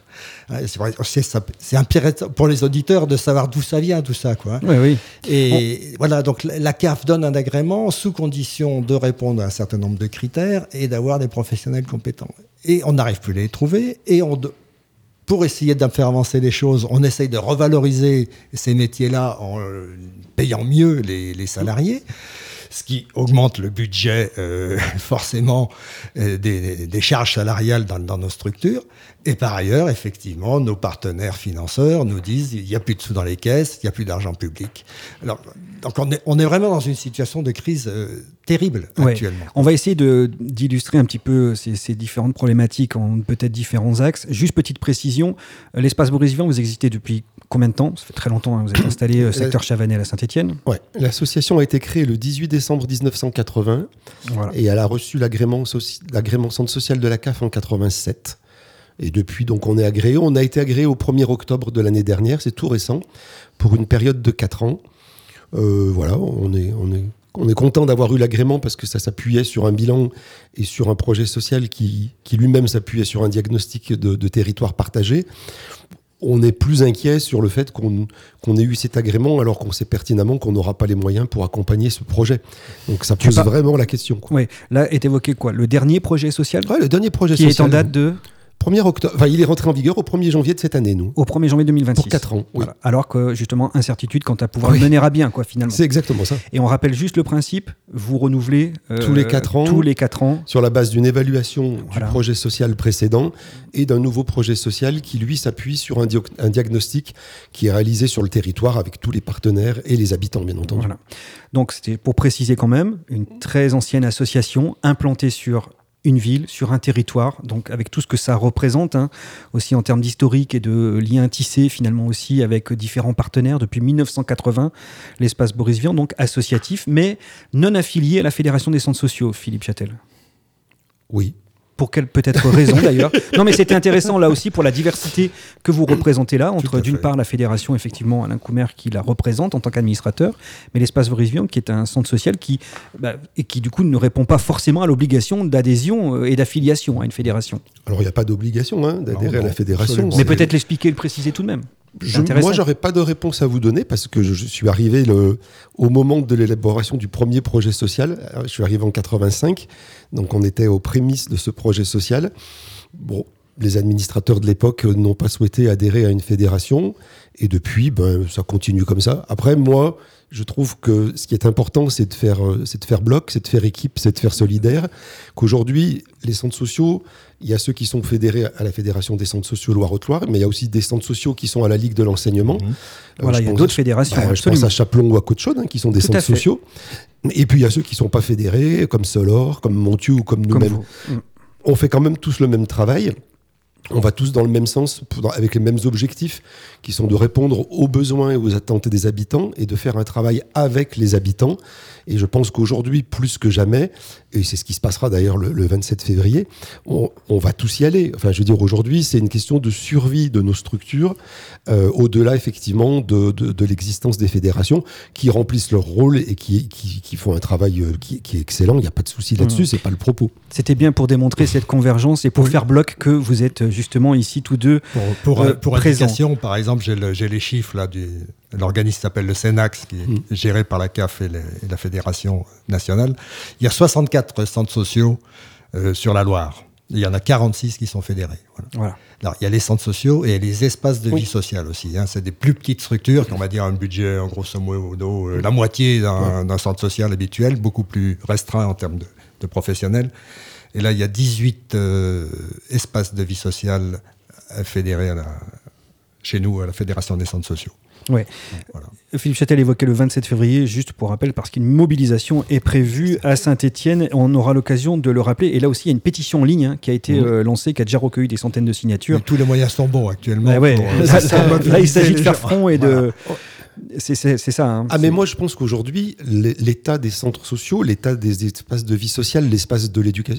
C'est intéressant pour les auditeurs de savoir d'où ça vient, tout ça, quoi. Oui. Et voilà, donc la CAF donne un agrément sous condition de répondre à un certain nombre de critères et d'avoir des professionnels compétents. Et on n'arrive plus à les trouver, et pour essayer de faire avancer les choses, on essaye de revaloriser ces métiers-là en payant mieux les salariés, ce qui augmente le budget forcément des charges salariales dans nos structures. Et par ailleurs, effectivement, nos partenaires financeurs nous disent qu'il n'y a plus de sous dans les caisses, il n'y a plus d'argent public. Alors, donc on est vraiment dans une situation de crise terrible actuellement. On va essayer d'illustrer un petit peu ces différentes problématiques en peut-être différents axes. Juste petite précision, l'espace Boris Vian, vous existez depuis combien de temps ? Ça fait très longtemps, vous êtes installé secteur Chavanel à Saint-Étienne. Oui, l'association a été créée le 18 décembre 1980 et elle a reçu l'agrément centre social de la CAF en 87. Et depuis, donc, on est agréé. On a été agréé au 1er octobre de l'année dernière, c'est tout récent, pour une période de 4 ans. On est content d'avoir eu l'agrément parce que ça s'appuyait sur un bilan et sur un projet social qui lui-même s'appuyait sur un diagnostic de territoire partagé. On est plus inquiet sur le fait qu'on ait eu cet agrément alors qu'on sait pertinemment qu'on n'aura pas les moyens pour accompagner ce projet. Donc ça pose vraiment la question. Oui, là est évoqué quoi ? Le dernier projet social ? Oui, le dernier projet social. social. Qui est en date de 1er octobre. Enfin, il est rentré en vigueur au 1er janvier de cette année, nous. Au 1er janvier 2026. Pour 4 ans, oui. Voilà. Alors que, justement, incertitude quant à pouvoir le mener à bien, quoi, finalement. C'est exactement ça. Et on rappelle juste le principe, vous renouvelez tous les 4 ans. Tous les 4 ans. Sur la base d'une évaluation du projet social précédent et d'un nouveau projet social qui, lui, s'appuie sur un diagnostic qui est réalisé sur le territoire avec tous les partenaires et les habitants, bien entendu. Voilà. Donc, c'était pour préciser quand même, une très ancienne association implantée sur une ville, sur un territoire, donc avec tout ce que ça représente, aussi en termes d'historique et de liens tissés finalement aussi avec différents partenaires depuis 1980, l'espace Boris Vian, donc associatif, mais non affilié à la Fédération des centres sociaux, Philippe Châtel. Oui. Pour quelle peut-être raison d'ailleurs. Non mais c'était intéressant là aussi pour la diversité que vous représentez là, entre d'une part la fédération, effectivement Alain Coumer qui la représente en tant qu'administrateur, mais l'espace Boris Vian qui est un centre social qui du coup ne répond pas forcément à l'obligation d'adhésion et d'affiliation à une fédération. Alors il n'y a pas d'obligation d'adhérer à la fédération. Mais peut-être l'expliquer et le préciser tout de même. Moi, j'aurais pas de réponse à vous donner parce que je suis arrivé au moment de l'élaboration du premier projet social. Je suis arrivé en 85, donc on était aux prémices de ce projet social. Bon, les administrateurs de l'époque n'ont pas souhaité adhérer à une fédération et depuis, ça continue comme ça. Après, moi, je trouve que ce qui est important, c'est de faire bloc, c'est de faire équipe, c'est de faire solidaire. Qu'aujourd'hui, les centres sociaux, il y a ceux qui sont fédérés à la Fédération des centres sociaux Loire-Haute-Loire, mais il y a aussi des centres sociaux qui sont à la Ligue de l'enseignement. Voilà, il y a d'autres fédérations. Je pense à Chapelon ou à Côte-Chaude, qui sont des centres sociaux. Et puis il y a ceux qui ne sont pas fédérés, comme Solor, comme Montieu ou comme nous-mêmes. On fait quand même tous le même travail. On va tous dans le même sens, avec les mêmes objectifs, qui sont de répondre aux besoins et aux attentes des habitants et de faire un travail avec les habitants. Et je pense qu'aujourd'hui, plus que jamais, et c'est ce qui se passera d'ailleurs le 27 février, on va tous y aller. Enfin, je veux dire, aujourd'hui, c'est une question de survie de nos structures, au-delà, effectivement, de l'existence des fédérations, qui remplissent leur rôle et qui font un travail qui est excellent. Il n'y a pas de souci là-dessus, c'est pas le propos. C'était bien pour démontrer cette convergence et pour faire bloc que vous êtes justement ici tous deux pour présents. Indication, par exemple, j'ai les chiffres là l'organisme s'appelle le Cenax, qui est géré par la CAF et la Fédération nationale. Il y a 64 centres sociaux sur la Loire. Il y en a 46 qui sont fédérés. Voilà. Alors, il y a les centres sociaux et les espaces de vie sociale aussi. C'est des plus petites structures qui, on va dire, un budget en grosso modo la moitié d'un centre social habituel, beaucoup plus restreint en termes de professionnels. Et là, il y a 18 espaces de vie sociale fédérés chez nous, à la Fédération des centres sociaux. Ouais. Voilà. Philippe Châtel évoquait le 27 février, juste pour rappel, parce qu'une mobilisation est prévue à Saint-Étienne. On aura l'occasion de le rappeler. Et là aussi, il y a une pétition en ligne qui a été lancée, qui a déjà recueilli des centaines de signatures. Mais tous les moyens sont bons actuellement. Là, il s'agit de faire front et de... C'est ça. Mais moi, je pense qu'aujourd'hui, l'état des centres sociaux, l'état des espaces de vie sociale, l'espace de l'éducation,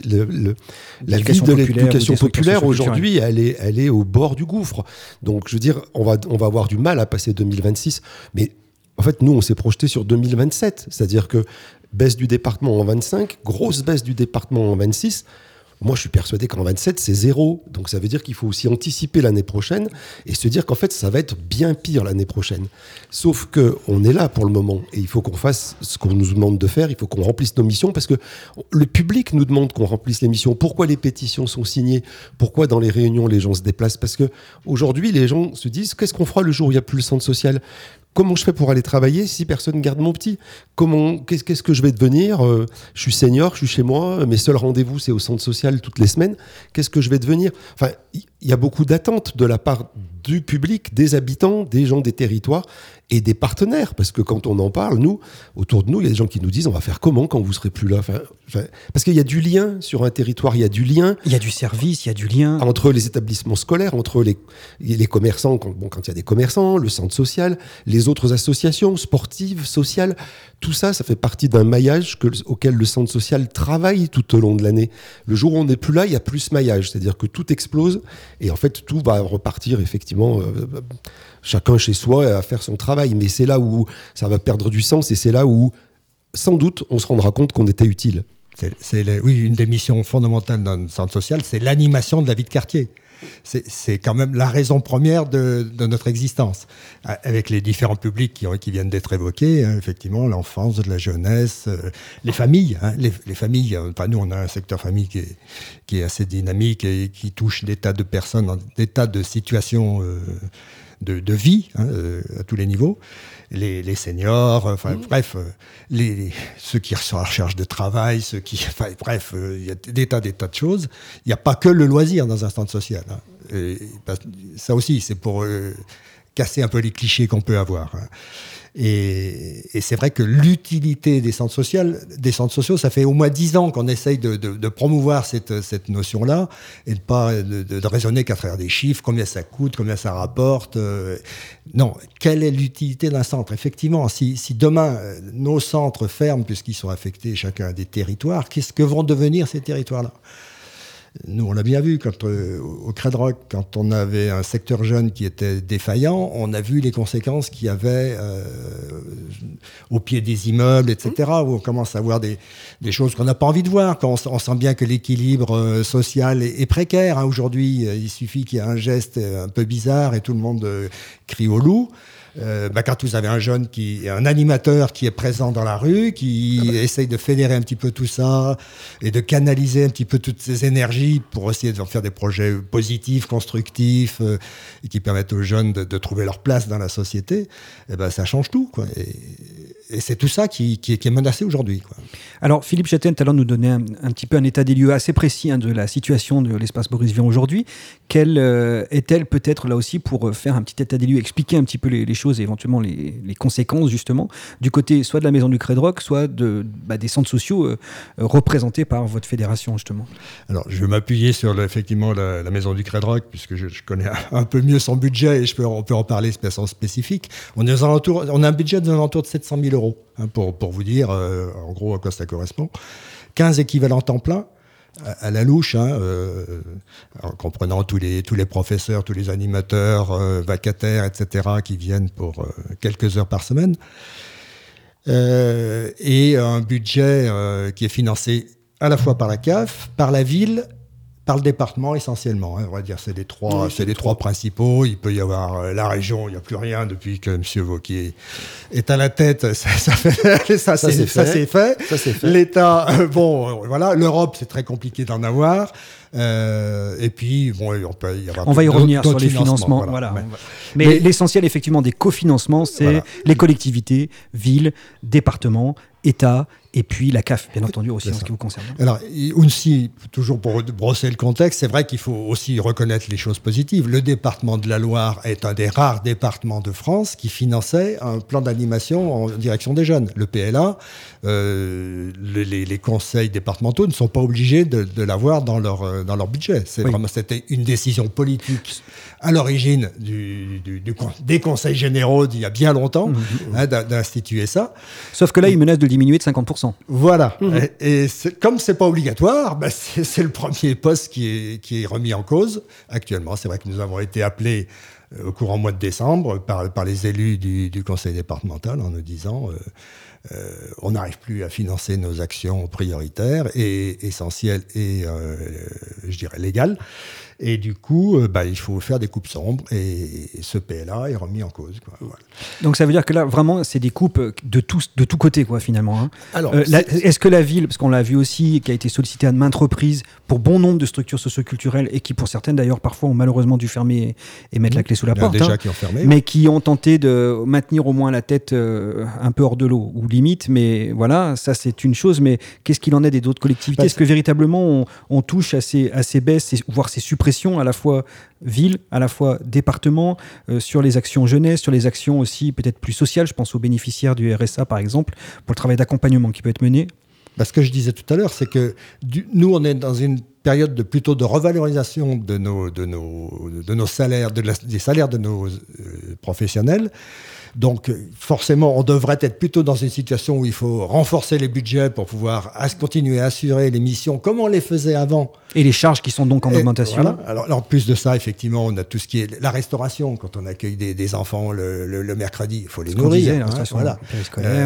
la vie de l'éducation populaire, aujourd'hui, elle est au bord du gouffre. Donc, je veux dire, on va avoir du mal à passer 2026. Mais en fait, nous, on s'est projeté sur 2027. C'est-à-dire que baisse du département en 25, grosse baisse du département en 26. Moi, je suis persuadé qu'en 27, c'est 0. Donc, ça veut dire qu'il faut aussi anticiper l'année prochaine et se dire qu'en fait, ça va être bien pire l'année prochaine. Sauf qu'on est là pour le moment et il faut qu'on fasse ce qu'on nous demande de faire. Il faut qu'on remplisse nos missions parce que le public nous demande qu'on remplisse les missions. Pourquoi les pétitions sont signées? Pourquoi dans les réunions, les gens se déplacent? Parce qu'aujourd'hui, les gens se disent qu'est-ce qu'on fera le jour où il n'y a plus le centre social? Comment je fais pour aller travailler si personne garde mon petit? Qu'est-ce que je vais devenir? Je suis senior, je suis chez moi, mes seuls rendez-vous, c'est au centre social toutes les semaines. Qu'est-ce que je vais devenir? Enfin, il y a beaucoup d'attentes de la part du public, des habitants, des gens des territoires et des partenaires. Parce que quand on en parle, nous, autour de nous, il y a des gens qui nous disent on va faire comment quand vous serez plus là? Parce qu'il y a du lien sur un territoire, il y a du lien. Il y a du service, il y a du lien. Entre les établissements scolaires, entre les commerçants, quand il y a des commerçants, le centre social, les autres associations sportives, sociales, tout ça, ça fait partie d'un maillage auquel le centre social travaille tout au long de l'année. Le jour où on n'est plus là, il y a plus ce maillage, c'est-à-dire que tout explose et en fait tout va repartir effectivement chacun chez soi à faire son travail. Mais c'est là où ça va perdre du sens et c'est là où sans doute on se rendra compte qu'on était utile. Oui, une des missions fondamentales d'un centre social, c'est l'animation de la vie de quartier. c'est quand même la raison première de notre existence. Avec les différents publics qui viennent d'être évoqués, hein, effectivement, l'enfance, la jeunesse, les familles. Hein, les familles, nous, on a un secteur famille qui est assez dynamique et qui touche des tas de personnes, des tas de situations de vie, hein, à tous les niveaux. Les seniors, bref, ceux qui sont en recherche de travail, il y a des tas de choses. Il n'y a pas que le loisir dans un centre social. Hein. Et, ça aussi, c'est pour casser un peu les clichés qu'on peut avoir. Hein. Et c'est vrai que l'utilité des centres sociaux, ça fait au moins 10 ans qu'on essaye de promouvoir cette notion-là et de pas de raisonner qu'à travers des chiffres, combien ça coûte, combien ça rapporte. Non, quelle est l'utilité d'un centre ? Effectivement, si demain nos centres ferment puisqu'ils sont affectés chacun à des territoires, qu'est-ce que vont devenir ces territoires-là ? Nous, on l'a bien vu au Credrock, quand on avait un secteur jeune qui était défaillant, on a vu les conséquences qu'il y avait au pied des immeubles, etc., où on commence à voir des choses qu'on n'a pas envie de voir. Quand on sent bien que l'équilibre social est précaire. Hein. Aujourd'hui, il suffit qu'il y ait un geste un peu bizarre et tout le monde crie au loup. Quand vous avez un animateur qui est présent dans la rue, qui essaye de fédérer un petit peu tout ça et de canaliser un petit peu toutes ces énergies pour essayer de faire des projets positifs, constructifs et qui permettent aux jeunes de trouver leur place dans la société, ça change tout, quoi. Et c'est tout ça qui est menacé aujourd'hui, quoi. Alors, Philippe Châtelain, tout à l'heure, nous donnait un petit peu un état des lieux assez précis de la situation de l'espace Boris Vian aujourd'hui. Quelle est-elle peut-être là aussi pour faire un petit état des lieux, expliquer un petit peu les choses et éventuellement les conséquences justement du côté soit de la maison du Credrock, soit des centres sociaux représentés par votre fédération justement. Alors, je vais m'appuyer sur effectivement la maison du Credrock puisque je connais un peu mieux son budget et on peut en parler de façon spécifique. On a un budget de alentours de 700 000 euros, hein, pour vous dire en gros à quoi ça correspond. 15 équivalents temps plein. À la louche, hein, en comprenant tous les professeurs, tous les animateurs, vacataires, etc., qui viennent pour quelques heures par semaine. Et un budget qui est financé à la fois par la CAF, par la ville, par le département essentiellement. Hein, on va dire c'est les trois principaux. Il peut y avoir la région, il n'y a plus rien depuis que M. Wauquiez est à la tête. Ça c'est fait. L'État, voilà. L'Europe, c'est très compliqué d'en avoir. Et puis, on va y revenir sur les financements. Voilà. Mais l'essentiel, effectivement, des cofinancements, c'est les collectivités, villes, départements, État, et puis la CAF, bien entendu, aussi en ce qui vous concerne. Alors, aussi, toujours pour brosser le contexte, c'est vrai qu'il faut aussi reconnaître les choses positives. Le département de la Loire est un des rares départements de France qui finançait un plan d'animation en direction des jeunes. Le PLA, les conseils départementaux ne sont pas obligés de l'avoir dans leur budget. C'était une décision politique à l'origine des conseils généraux d'il y a bien longtemps, d'instituer ça. Sauf que là, ils menacent de diminuer de 50%. Voilà. Et comme c'est pas obligatoire, c'est le premier poste qui est remis en cause actuellement. C'est vrai que nous avons été appelés au courant mois de décembre par les élus du conseil départemental en nous disant on n'arrive plus à financer nos actions prioritaires et essentielles et je dirais légales. Et du coup, il faut faire des coupes sombres et ce PLA est remis en cause, quoi. Voilà. Donc ça veut dire que là, vraiment, c'est des coupes de tous côtés, quoi, finalement. Hein. Alors, est-ce que la ville, parce qu'on l'a vu aussi, qui a été sollicitée à de maintes reprises pour bon nombre de structures socioculturelles et qui, pour certaines d'ailleurs, parfois ont malheureusement dû fermer et mettre la clé sous la porte, déjà qui ont fermé, mais qui ont tenté de maintenir au moins la tête un peu hors de l'eau, ou limite, mais voilà, ça c'est une chose, mais qu'est-ce qu'il en est des autres collectivités ? Est-ce que véritablement on touche à ces baisses, voire ces suppressions à la fois ville, à la fois département, sur les actions jeunesse, sur les actions aussi peut-être plus sociales, je pense aux bénéficiaires du RSA par exemple, pour le travail d'accompagnement qui peut être mené. Ce que je disais tout à l'heure, c'est que nous on est dans une période plutôt de revalorisation de nos salaires, des salaires de nos professionnels. Donc, forcément, on devrait être plutôt dans une situation où il faut renforcer les budgets pour pouvoir continuer à assurer les missions comme on les faisait avant. Et les charges qui sont donc en augmentation. Voilà. Alors, en plus de ça, effectivement, on a tout ce qui est la restauration. Quand on accueille des enfants le mercredi, il faut les nourrir.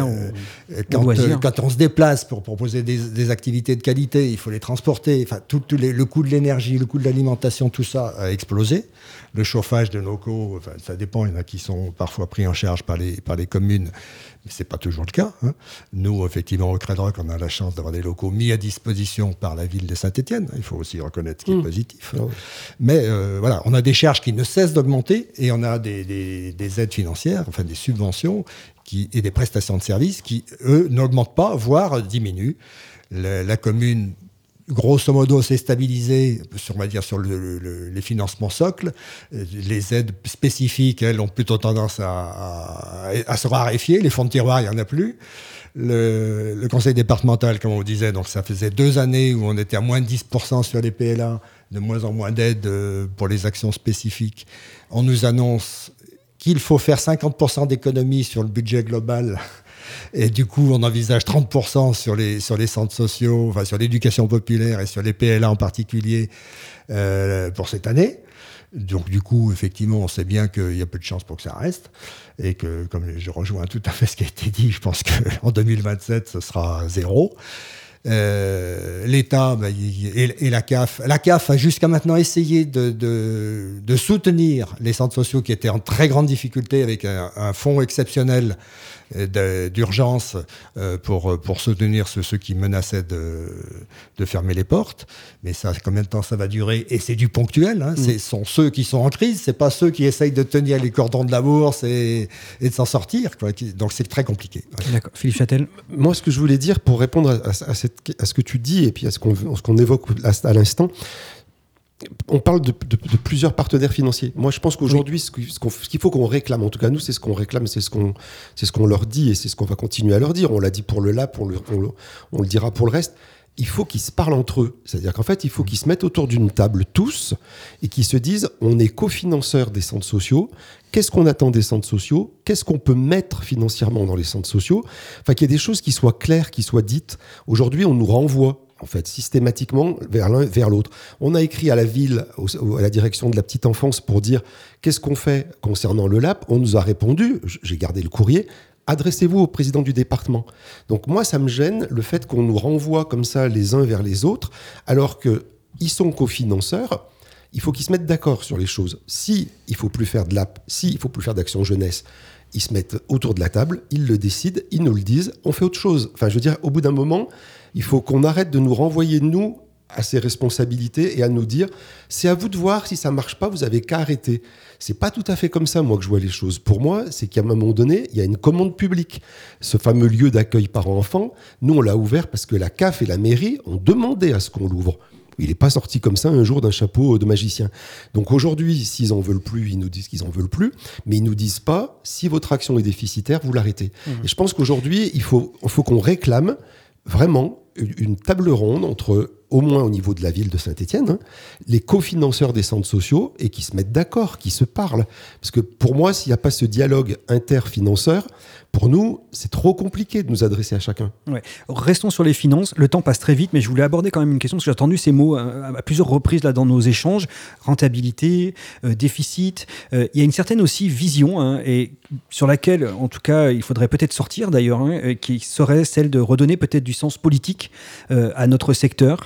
Quand on se déplace pour proposer des activités de qualité, il faut les transporter. Enfin, tout le coût de l'énergie, le coût de l'alimentation, tout ça a explosé. Le chauffage de locaux, enfin, ça dépend, il y en a qui sont parfois pris en charge par les communes, mais ce n'est pas toujours le cas. Hein. Nous, effectivement, au Cradrock, on a la chance d'avoir des locaux mis à disposition par la ville de Saint-Étienne. Il faut aussi reconnaître ce qui est positif. Hein. Mais voilà, on a des charges qui ne cessent d'augmenter et on a des aides financières, enfin des subventions et des prestations de services qui, eux, n'augmentent pas, voire diminuent. La commune, grosso modo, s'est stabilisée sur, on va dire, sur les financements socles. Les aides spécifiques, elles, ont plutôt tendance à se raréfier. Les fonds de tiroir, il n'y en a plus. Le conseil départemental, comme on vous disait, donc ça faisait 2 années où on était à moins de 10% sur les PLA, de moins en moins d'aides pour les actions spécifiques. On nous annonce qu'il faut faire 50% d'économies sur le budget global. Et du coup, on envisage 30% sur les centres sociaux, enfin sur l'éducation populaire et sur les PLA en particulier pour cette année. Donc du coup, effectivement, on sait bien qu'il y a peu de chances pour que ça reste. Et que, comme je rejoins tout à fait ce qui a été dit, je pense qu'en 2027, ce sera 0. L'État et la CAF. La CAF a jusqu'à maintenant essayé de soutenir les centres sociaux qui étaient en très grande difficulté avec un fonds exceptionnel d'urgence pour soutenir ceux qui menaçaient de fermer les portes. Mais ça, combien de temps ça va durer? Et c'est du ponctuel. Hein. Ce sont ceux qui sont en crise, c'est pas ceux qui essayent de tenir les cordons de la bourse et de s'en sortir. Quoi. Donc c'est très compliqué. Ouais. D'accord. Philippe Châtel. Moi, ce que je voulais dire pour répondre à ce que tu dis et puis à ce qu'on évoque à l'instant, on parle de plusieurs partenaires financiers. Moi, je pense qu'aujourd'hui, ce qu'il faut qu'on réclame, en tout cas nous, c'est ce qu'on réclame, c'est ce qu'on leur dit et c'est ce qu'on va continuer à leur dire. On l'a dit pour le LAP, on le dira pour le reste. Il faut qu'ils se parlent entre eux. C'est-à-dire qu'en fait, il faut qu'ils se mettent autour d'une table tous et qu'ils se disent on est cofinanceurs des centres sociaux. Qu'est-ce qu'on attend des centres sociaux? Qu'est-ce qu'on peut mettre financièrement dans les centres sociaux? Enfin, qu'il y ait des choses qui soient claires, qui soient dites. Aujourd'hui, on nous renvoie en fait, systématiquement vers l'un vers l'autre. On a écrit à la ville, à la direction de la petite enfance pour dire qu'est-ce qu'on fait concernant le LAP. On nous a répondu, j'ai gardé le courrier, adressez-vous au président du département. Donc moi, ça me gêne le fait qu'on nous renvoie comme ça les uns vers les autres, alors qu'ils sont cofinanceurs. Il faut qu'ils se mettent d'accord sur les choses. Si il faut plus faire de LAP, si il faut plus faire d'action jeunesse, ils se mettent autour de la table, ils le décident, ils nous le disent, on fait autre chose. Enfin, je veux dire, au bout d'un moment, il faut qu'on arrête de nous renvoyer, nous, à ces responsabilités et à nous dire c'est à vous de voir, si ça marche pas, vous avez qu'à arrêter. C'est pas tout à fait comme ça, moi, que je vois les choses. Pour moi, c'est qu'à un moment donné, il y a une commande publique. Ce fameux lieu d'accueil parents-enfants, nous, on l'a ouvert parce que la CAF et la mairie ont demandé à ce qu'on l'ouvre. Il n'est pas sorti comme ça un jour d'un chapeau de magicien. Donc aujourd'hui, s'ils en veulent plus, ils nous disent qu'ils en veulent plus, mais ils nous disent pas si votre action est déficitaire, vous l'arrêtez. Et je pense qu'aujourd'hui, il faut qu'on réclame vraiment une table ronde entre, au moins au niveau de la ville de Saint-Étienne, les cofinanceurs des centres sociaux et qui se mettent d'accord, qui se parlent. Parce que pour moi, s'il n'y a pas ce dialogue interfinanceur, pour nous, c'est trop compliqué de nous adresser à chacun. Ouais. Restons sur les finances. Le temps passe très vite, mais je voulais aborder quand même une question, parce que j'ai entendu ces mots à plusieurs reprises là, dans nos échanges. Rentabilité, déficit. Il y a une certaine aussi vision, et sur laquelle, en tout cas, il faudrait peut-être sortir d'ailleurs, qui serait celle de redonner peut-être du sens politique à notre secteur,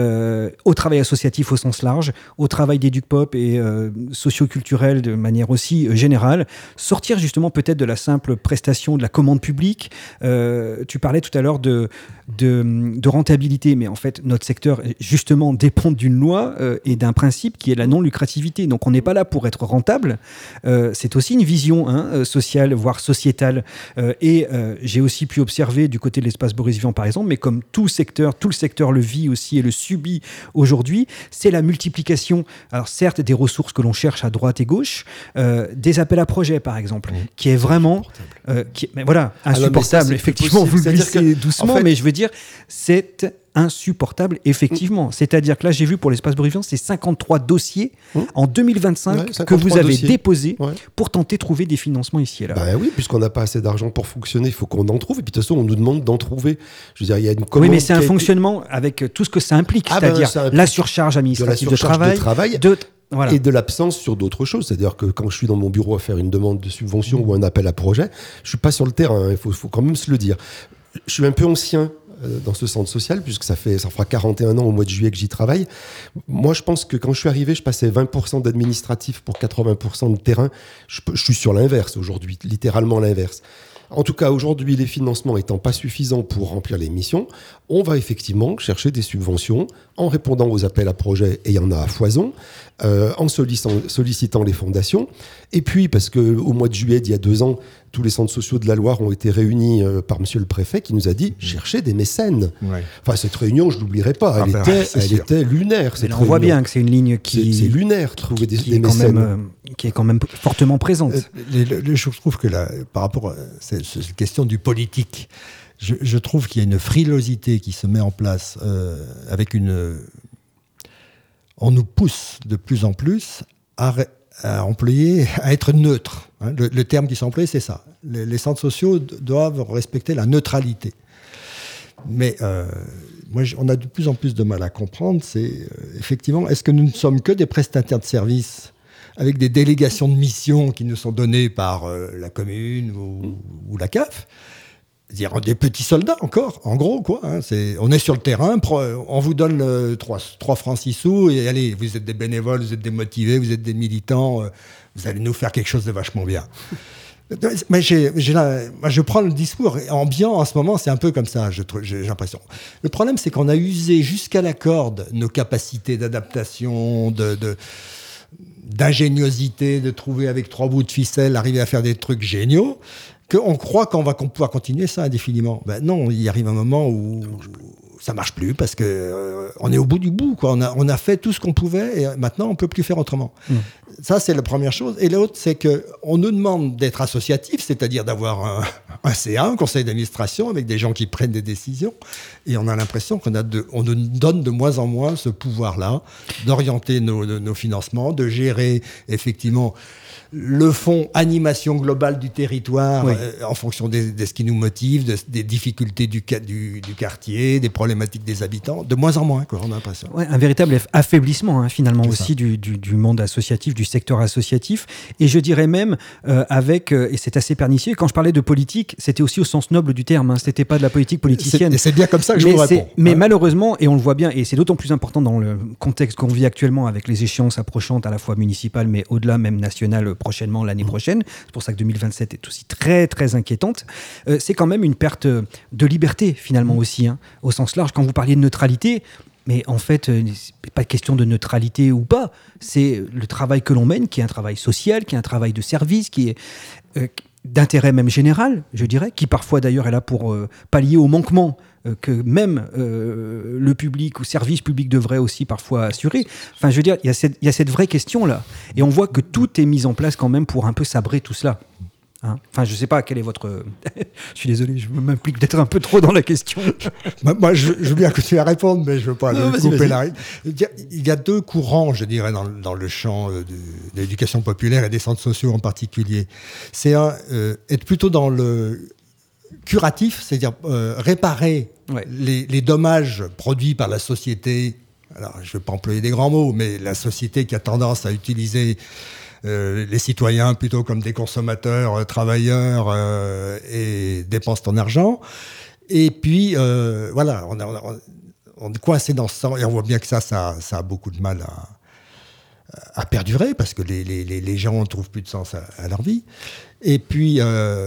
au travail associatif au sens large, au travail d'EducPop et socio-culturel de manière aussi générale. Sortir justement peut-être de la simple prestation de la commande publique. Tu parlais tout à l'heure de rentabilité, mais en fait, notre secteur, justement, dépend d'une loi et d'un principe qui est la non-lucrativité. Donc, on n'est pas là pour être rentable. C'est aussi une vision sociale, voire sociétale. Et j'ai aussi pu observer du côté de l'espace Boris Vian, par exemple, mais comme tout le secteur le vit aussi et le subit aujourd'hui, c'est la multiplication, alors certes, des ressources que l'on cherche à droite et gauche, des appels à projets, par exemple, qui est vraiment... mais voilà, insupportable, effectivement, vous le glissez doucement, en fait, mais je veux dire, c'est insupportable, effectivement. C'est-à-dire que là, j'ai vu pour l'espace Boris Vian, c'est 53 dossiers en 2025 que vous avez déposés pour tenter de trouver des financements ici et là. Bah oui, puisqu'on n'a pas assez d'argent pour fonctionner, il faut qu'on en trouve. Et puis de toute façon, on nous demande d'en trouver. Je veux dire, il y a une commande. Oui, mais c'est un fonctionnement avec tout ce que ça implique, c'est-à-dire la surcharge administrative de travail. Voilà. Et de l'absence sur d'autres choses. C'est-à-dire que quand je suis dans mon bureau à faire une demande de subvention ou un appel à projet, je ne suis pas sur le terrain, il faut quand même se le dire. Je suis un peu ancien dans ce centre social, puisque ça fera 41 ans au mois de juillet que j'y travaille. Moi, je pense que quand je suis arrivé, je passais 20% d'administratif pour 80% de terrain. Je suis sur l'inverse aujourd'hui, littéralement l'inverse. En tout cas, aujourd'hui, les financements étant pas suffisants pour remplir les missions, on va effectivement chercher des subventions en répondant aux appels à projets, et il y en a à foison, en sollicitant les fondations. Et puis, parce qu'au mois de juillet d'il y a 2 ans, tous les centres sociaux de la Loire ont été réunis par monsieur le préfet qui nous a dit « cherchez des mécènes ». Enfin, cette réunion, je ne l'oublierai pas, elle était lunaire. On voit bien que c'est une ligne qui... C'est lunaire, trouver des mécènes. Qui est quand même fortement présente. Je trouve que par rapport à cette question du politique, je trouve qu'il y a une frilosité qui se met en place avec on nous pousse de plus en plus à être neutre. Hein. Le terme qui s'emploie, c'est ça. Les centres sociaux doivent respecter la neutralité. Mais on a de plus en plus de mal à comprendre, c'est effectivement, est-ce que nous ne sommes que des prestataires de services avec des délégations de mission qui nous sont données par la commune ou la CAF, c'est-à-dire des petits soldats encore, en gros, quoi. Hein, on est sur le terrain, on vous donne 3 francs 6 sous, et allez, vous êtes des bénévoles, vous êtes des motivés, vous êtes des militants, vous allez nous faire quelque chose de vachement bien. Mais je prends le discours ambiant en ce moment, c'est un peu comme ça, j'ai l'impression. Le problème, c'est qu'on a usé jusqu'à la corde nos capacités d'adaptation, d'ingéniosité, de trouver avec 3 bouts de ficelle, arriver à faire des trucs géniaux, qu'on croit qu'on va pouvoir continuer ça indéfiniment. Ben non, il arrive un moment où ça marche plus parce que on est au bout du bout, quoi. On a fait tout ce qu'on pouvait et maintenant on peut plus faire autrement. Ça, c'est la première chose. Et l'autre, c'est qu'on nous demande d'être associatif, c'est-à-dire d'avoir un CA, un conseil d'administration avec des gens qui prennent des décisions. Et on a l'impression qu'on nous donne de moins en moins ce pouvoir-là d'orienter nos financements, de gérer effectivement le fonds animation globale du territoire, oui, en fonction de ce qui nous motive, des difficultés du quartier, des problématiques des habitants, de moins en moins, quoi, on a l'impression. Ouais, un véritable affaiblissement, hein, finalement, aussi du monde associatif, du secteur associatif, et je dirais même et c'est assez pernicieux, quand je parlais de politique, c'était aussi au sens noble du terme, hein, c'était pas de la politique politicienne. C'est bien comme ça que je vous réponds. Mais malheureusement, et on le voit bien, et c'est d'autant plus important dans le contexte qu'on vit actuellement avec les échéances approchantes à la fois municipales, mais au-delà même nationales prochainement, l'année prochaine, c'est pour ça que 2027 est aussi très très inquiétante, c'est quand même une perte de liberté finalement aussi, hein, au sens large. Quand vous parliez de neutralité, mais en fait, c'est pas question de neutralité ou pas, c'est le travail que l'on mène, qui est un travail social, qui est un travail de service, qui est d'intérêt même général, je dirais, qui parfois d'ailleurs est là pour pallier au manquement que même le public ou service public devrait aussi parfois assurer. Enfin, je veux dire, il y a cette vraie question-là. Et on voit que tout est mis en place quand même pour un peu sabrer tout cela. Hein, enfin, je ne sais pas quel est votre... je suis désolé, je m'implique d'être un peu trop dans la question. Moi, je veux bien continuer à répondre, mais je ne veux pas couper la règle. Il y a 2 courants, je dirais, dans le champ de l'éducation populaire et des centres sociaux en particulier. C'est être plutôt dans le curatif, c'est-à-dire réparer les dommages produits par la société. Alors, je ne vais pas employer des grands mots, mais la société qui a tendance à utiliser les citoyens plutôt comme des consommateurs, travailleurs, et dépensent ton argent. Et puis, voilà, on est coincé dans ce sens, et on voit bien que ça a beaucoup de mal à perdurer, parce que les gens ne trouvent plus de sens à leur vie. Et puis...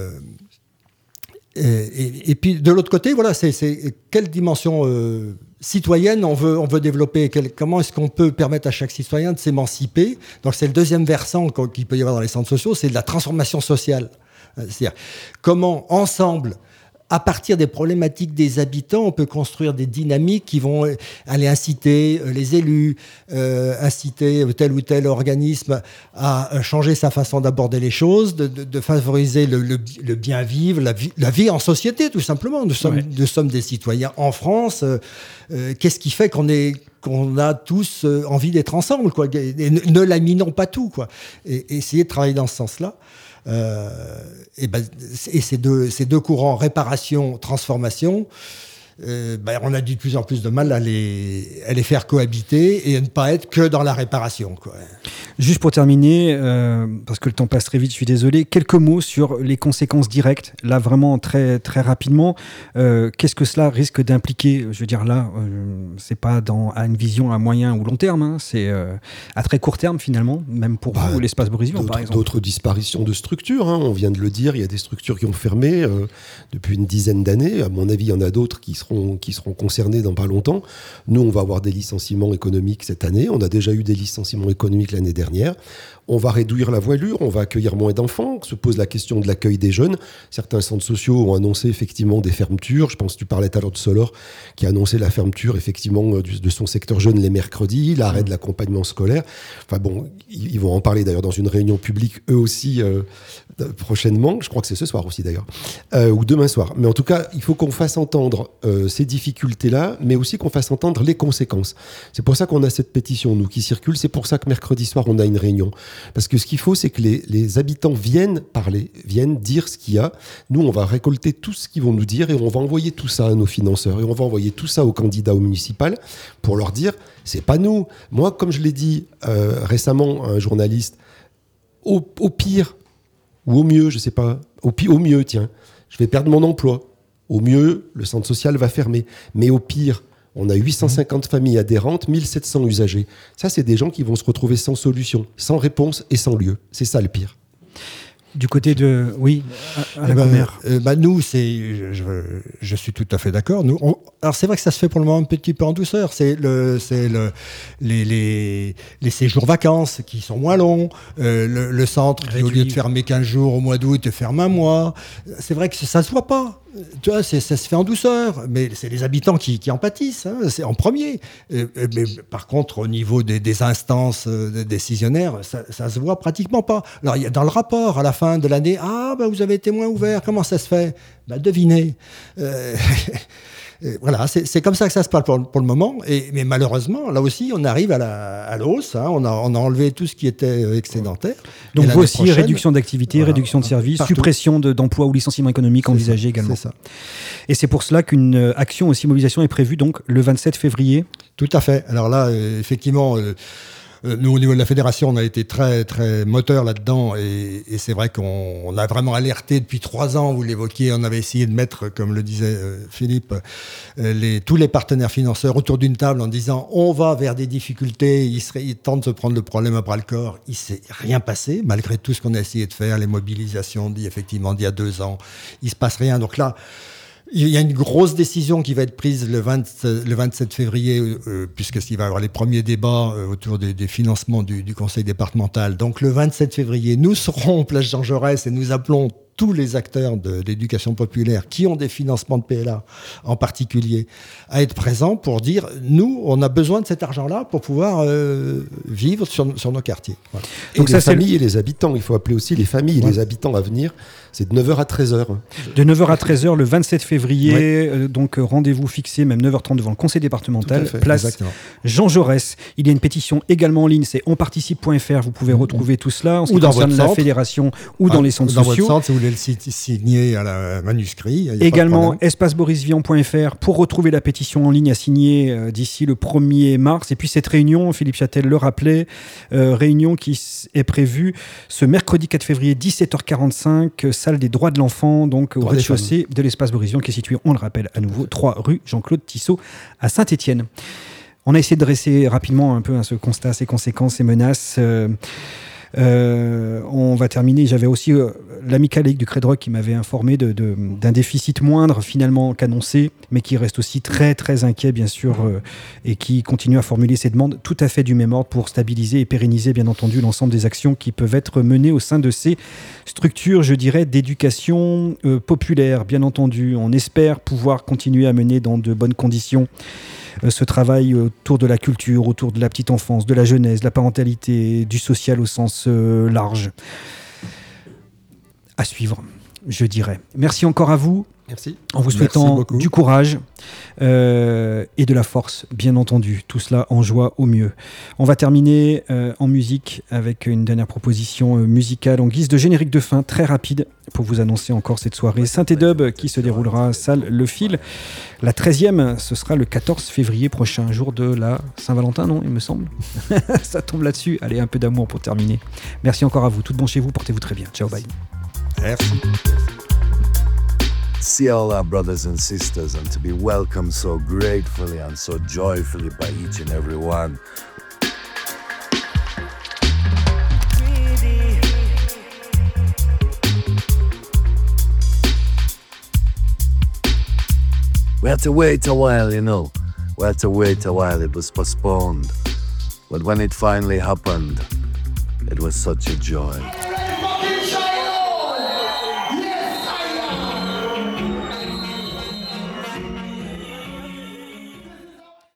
Et puis de l'autre côté, voilà, c'est quelle dimension citoyenne on veut développer, comment est-ce qu'on peut permettre à chaque citoyen de s'émanciper. Donc c'est le deuxième versant qu'il peut y avoir dans les centres sociaux, c'est de la transformation sociale. C'est-à-dire comment ensemble, à partir des problématiques des habitants, on peut construire des dynamiques qui vont aller inciter les élus, inciter tel ou tel organisme à changer sa façon d'aborder les choses, de favoriser le bien vivre, la vie en société, tout simplement. Nous sommes des citoyens en France. Qu'est-ce qui fait qu'on a tous envie d'être ensemble, quoi, et ne laminons pas tout, quoi. Et essayer de travailler dans ce sens-là. Et ces deux courants, réparation, transformation, on a de plus en plus de mal à les faire cohabiter et à ne pas être que dans la réparation, quoi. Juste pour terminer, parce que le temps passe très vite, je suis désolé, quelques mots sur les conséquences directes, là vraiment très, très rapidement. Qu'est-ce que cela risque d'impliquer ? Je veux dire là, c'est pas à une vision à moyen ou long terme, hein, c'est à très court terme finalement, même pour vous, l'espace Borisvian par exemple. D'autres disparitions de structures, hein, on vient de le dire, il y a des structures qui ont fermé depuis une dizaine d'années. À mon avis, il y en a d'autres qui seront concernées dans pas longtemps. Nous, on va avoir des licenciements économiques cette année. On a déjà eu des licenciements économiques l'année dernière. On va réduire la voilure, on va accueillir moins d'enfants. Se pose la question de l'accueil des jeunes. Certains centres sociaux ont annoncé effectivement des fermetures. Je pense que tu parlais tout à l'heure de Solor, qui a annoncé la fermeture effectivement de son secteur jeune les mercredis, l'arrêt de l'accompagnement scolaire. Enfin bon, ils vont en parler d'ailleurs dans une réunion publique eux aussi prochainement. Je crois que c'est ce soir aussi d'ailleurs, ou demain soir. Mais en tout cas, il faut qu'on fasse entendre ces difficultés-là, mais aussi qu'on fasse entendre les conséquences. C'est pour ça qu'on a cette pétition, nous, qui circule. C'est pour ça que mercredi soir, on a une réunion. Parce que ce qu'il faut, c'est que les habitants viennent parler, viennent dire ce qu'il y a. Nous, on va récolter tout ce qu'ils vont nous dire et on va envoyer tout ça à nos financeurs et on va envoyer tout ça aux candidats au municipal pour leur dire, c'est pas nous. Moi, comme je l'ai dit récemment à un journaliste, au pire, ou au mieux, je sais pas, au mieux, tiens, je vais perdre mon emploi. Au mieux, le centre social va fermer. Mais au pire, on a 850 familles adhérentes, 1700 usagers. Ça, c'est des gens qui vont se retrouver sans solution, sans réponse et sans lieu. C'est ça le pire. Du côté de... Oui, à la première. Nous, je suis tout à fait d'accord. Alors, c'est vrai que ça se fait pour le moment un petit peu en douceur. C'est les séjours vacances qui sont moins longs. Le centre qui, au lieu de fermer 15 jours au mois d'août, ferme un mois. C'est vrai que ça ne se voit pas. Tu vois, ça se fait en douceur, mais c'est les habitants qui en pâtissent, hein, c'est en premier. Mais par contre, au niveau des instances décisionnaires, ça se voit pratiquement pas. Alors, il y a dans le rapport, à la fin de l'année, vous avez été moins ouvert, comment ça se fait ? Devinez. Voilà, c'est comme ça que ça se passe pour le moment. Mais malheureusement, là aussi, on arrive à la hausse. Hein, on a enlevé tout ce qui était excédentaire. Donc vous aussi, réduction d'activité, voilà, réduction de services, partout. Suppression d'emplois ou licenciement économique envisagé également. C'est ça. Et c'est pour cela qu'une action aussi mobilisation est prévue donc le 27 février. Tout à fait. Alors là, effectivement... nous, au niveau de la fédération, on a été très, très moteur là-dedans et c'est vrai qu'on a vraiment alerté depuis 3 ans, vous l'évoquiez, on avait essayé de mettre, comme le disait Philippe, tous les partenaires financeurs autour d'une table en disant on va vers des difficultés, il tente de se prendre le problème à bras-le-corps. Il ne s'est rien passé, malgré tout ce qu'on a essayé de faire, les mobilisations d'il y a 2 ans. Il ne se passe rien. Donc là, il y a une grosse décision qui va être prise le 27 février, puisqu'il va y avoir les premiers débats autour des financements du conseil départemental. Donc le 27 février, nous serons place Jean Jaurès et nous appelons tous les acteurs de l'éducation populaire qui ont des financements de PLA en particulier à être présents pour dire nous, on a besoin de cet argent-là pour pouvoir vivre sur nos quartiers. Voilà. Donc les familles et les habitants, il faut appeler aussi les familles et les habitants à venir. C'est de 9h à 13h. De 9h à 13h le 27 février, donc rendez-vous fixé, même 9h30 devant le conseil départemental, place exactement. Jean Jaurès. Il y a une pétition également en ligne, c'est onparticipe.fr, vous pouvez retrouver tout cela en ce qui concerne la fédération ou dans les centres sociaux. Dans votre centre, si vous voulez le signer à la manuscrit. Également espaceBorisvian.fr pour retrouver la pétition en ligne à signer d'ici le 1er mars. Et puis cette réunion, Philippe Châtel le rappelait, réunion qui est prévue ce mercredi 4 février 17h45, salle des droits de l'enfant, donc au rez-de-chaussée de l'espace Borisvian qui est situé, on le rappelle à nouveau, 3 rue Jean-Claude Tissot à Saint-Étienne. On a essayé de dresser rapidement un peu ce constat, ces conséquences, ces menaces. On va terminer. J'avais aussi l'amicale Ligue du Crédroc qui m'avait informé d'un déficit moindre finalement qu'annoncé, mais qui reste aussi très très inquiet bien sûr et qui continue à formuler ses demandes tout à fait du même ordre pour stabiliser et pérenniser bien entendu l'ensemble des actions qui peuvent être menées au sein de ces structures, je dirais, d'éducation populaire. Bien entendu, on espère pouvoir continuer à mener dans de bonnes conditions ce travail autour de la culture, autour de la petite enfance, de la jeunesse, de la parentalité, du social au sens large. À suivre, je dirais. Merci encore à vous. Merci. En vous souhaitant du courage et de la force, bien entendu. Tout cela en joie au mieux. On va terminer en musique avec une dernière proposition musicale en guise de générique de fin très rapide pour vous annoncer encore cette soirée Synthé Dub qui se déroulera salle Le Fil. La 13e, ce sera le 14 février prochain, jour de la Saint-Valentin, non, il me semble. Ça tombe là-dessus. Allez, un peu d'amour pour terminer. Merci encore à vous. Tout bon chez vous. Portez-vous très bien. Ciao, bye. Merci. See all our brothers and sisters and to be welcomed so gratefully and so joyfully by each and every one. We had to wait a while, you know. We had to wait a while. It was postponed. But when it finally happened, it was such a joy.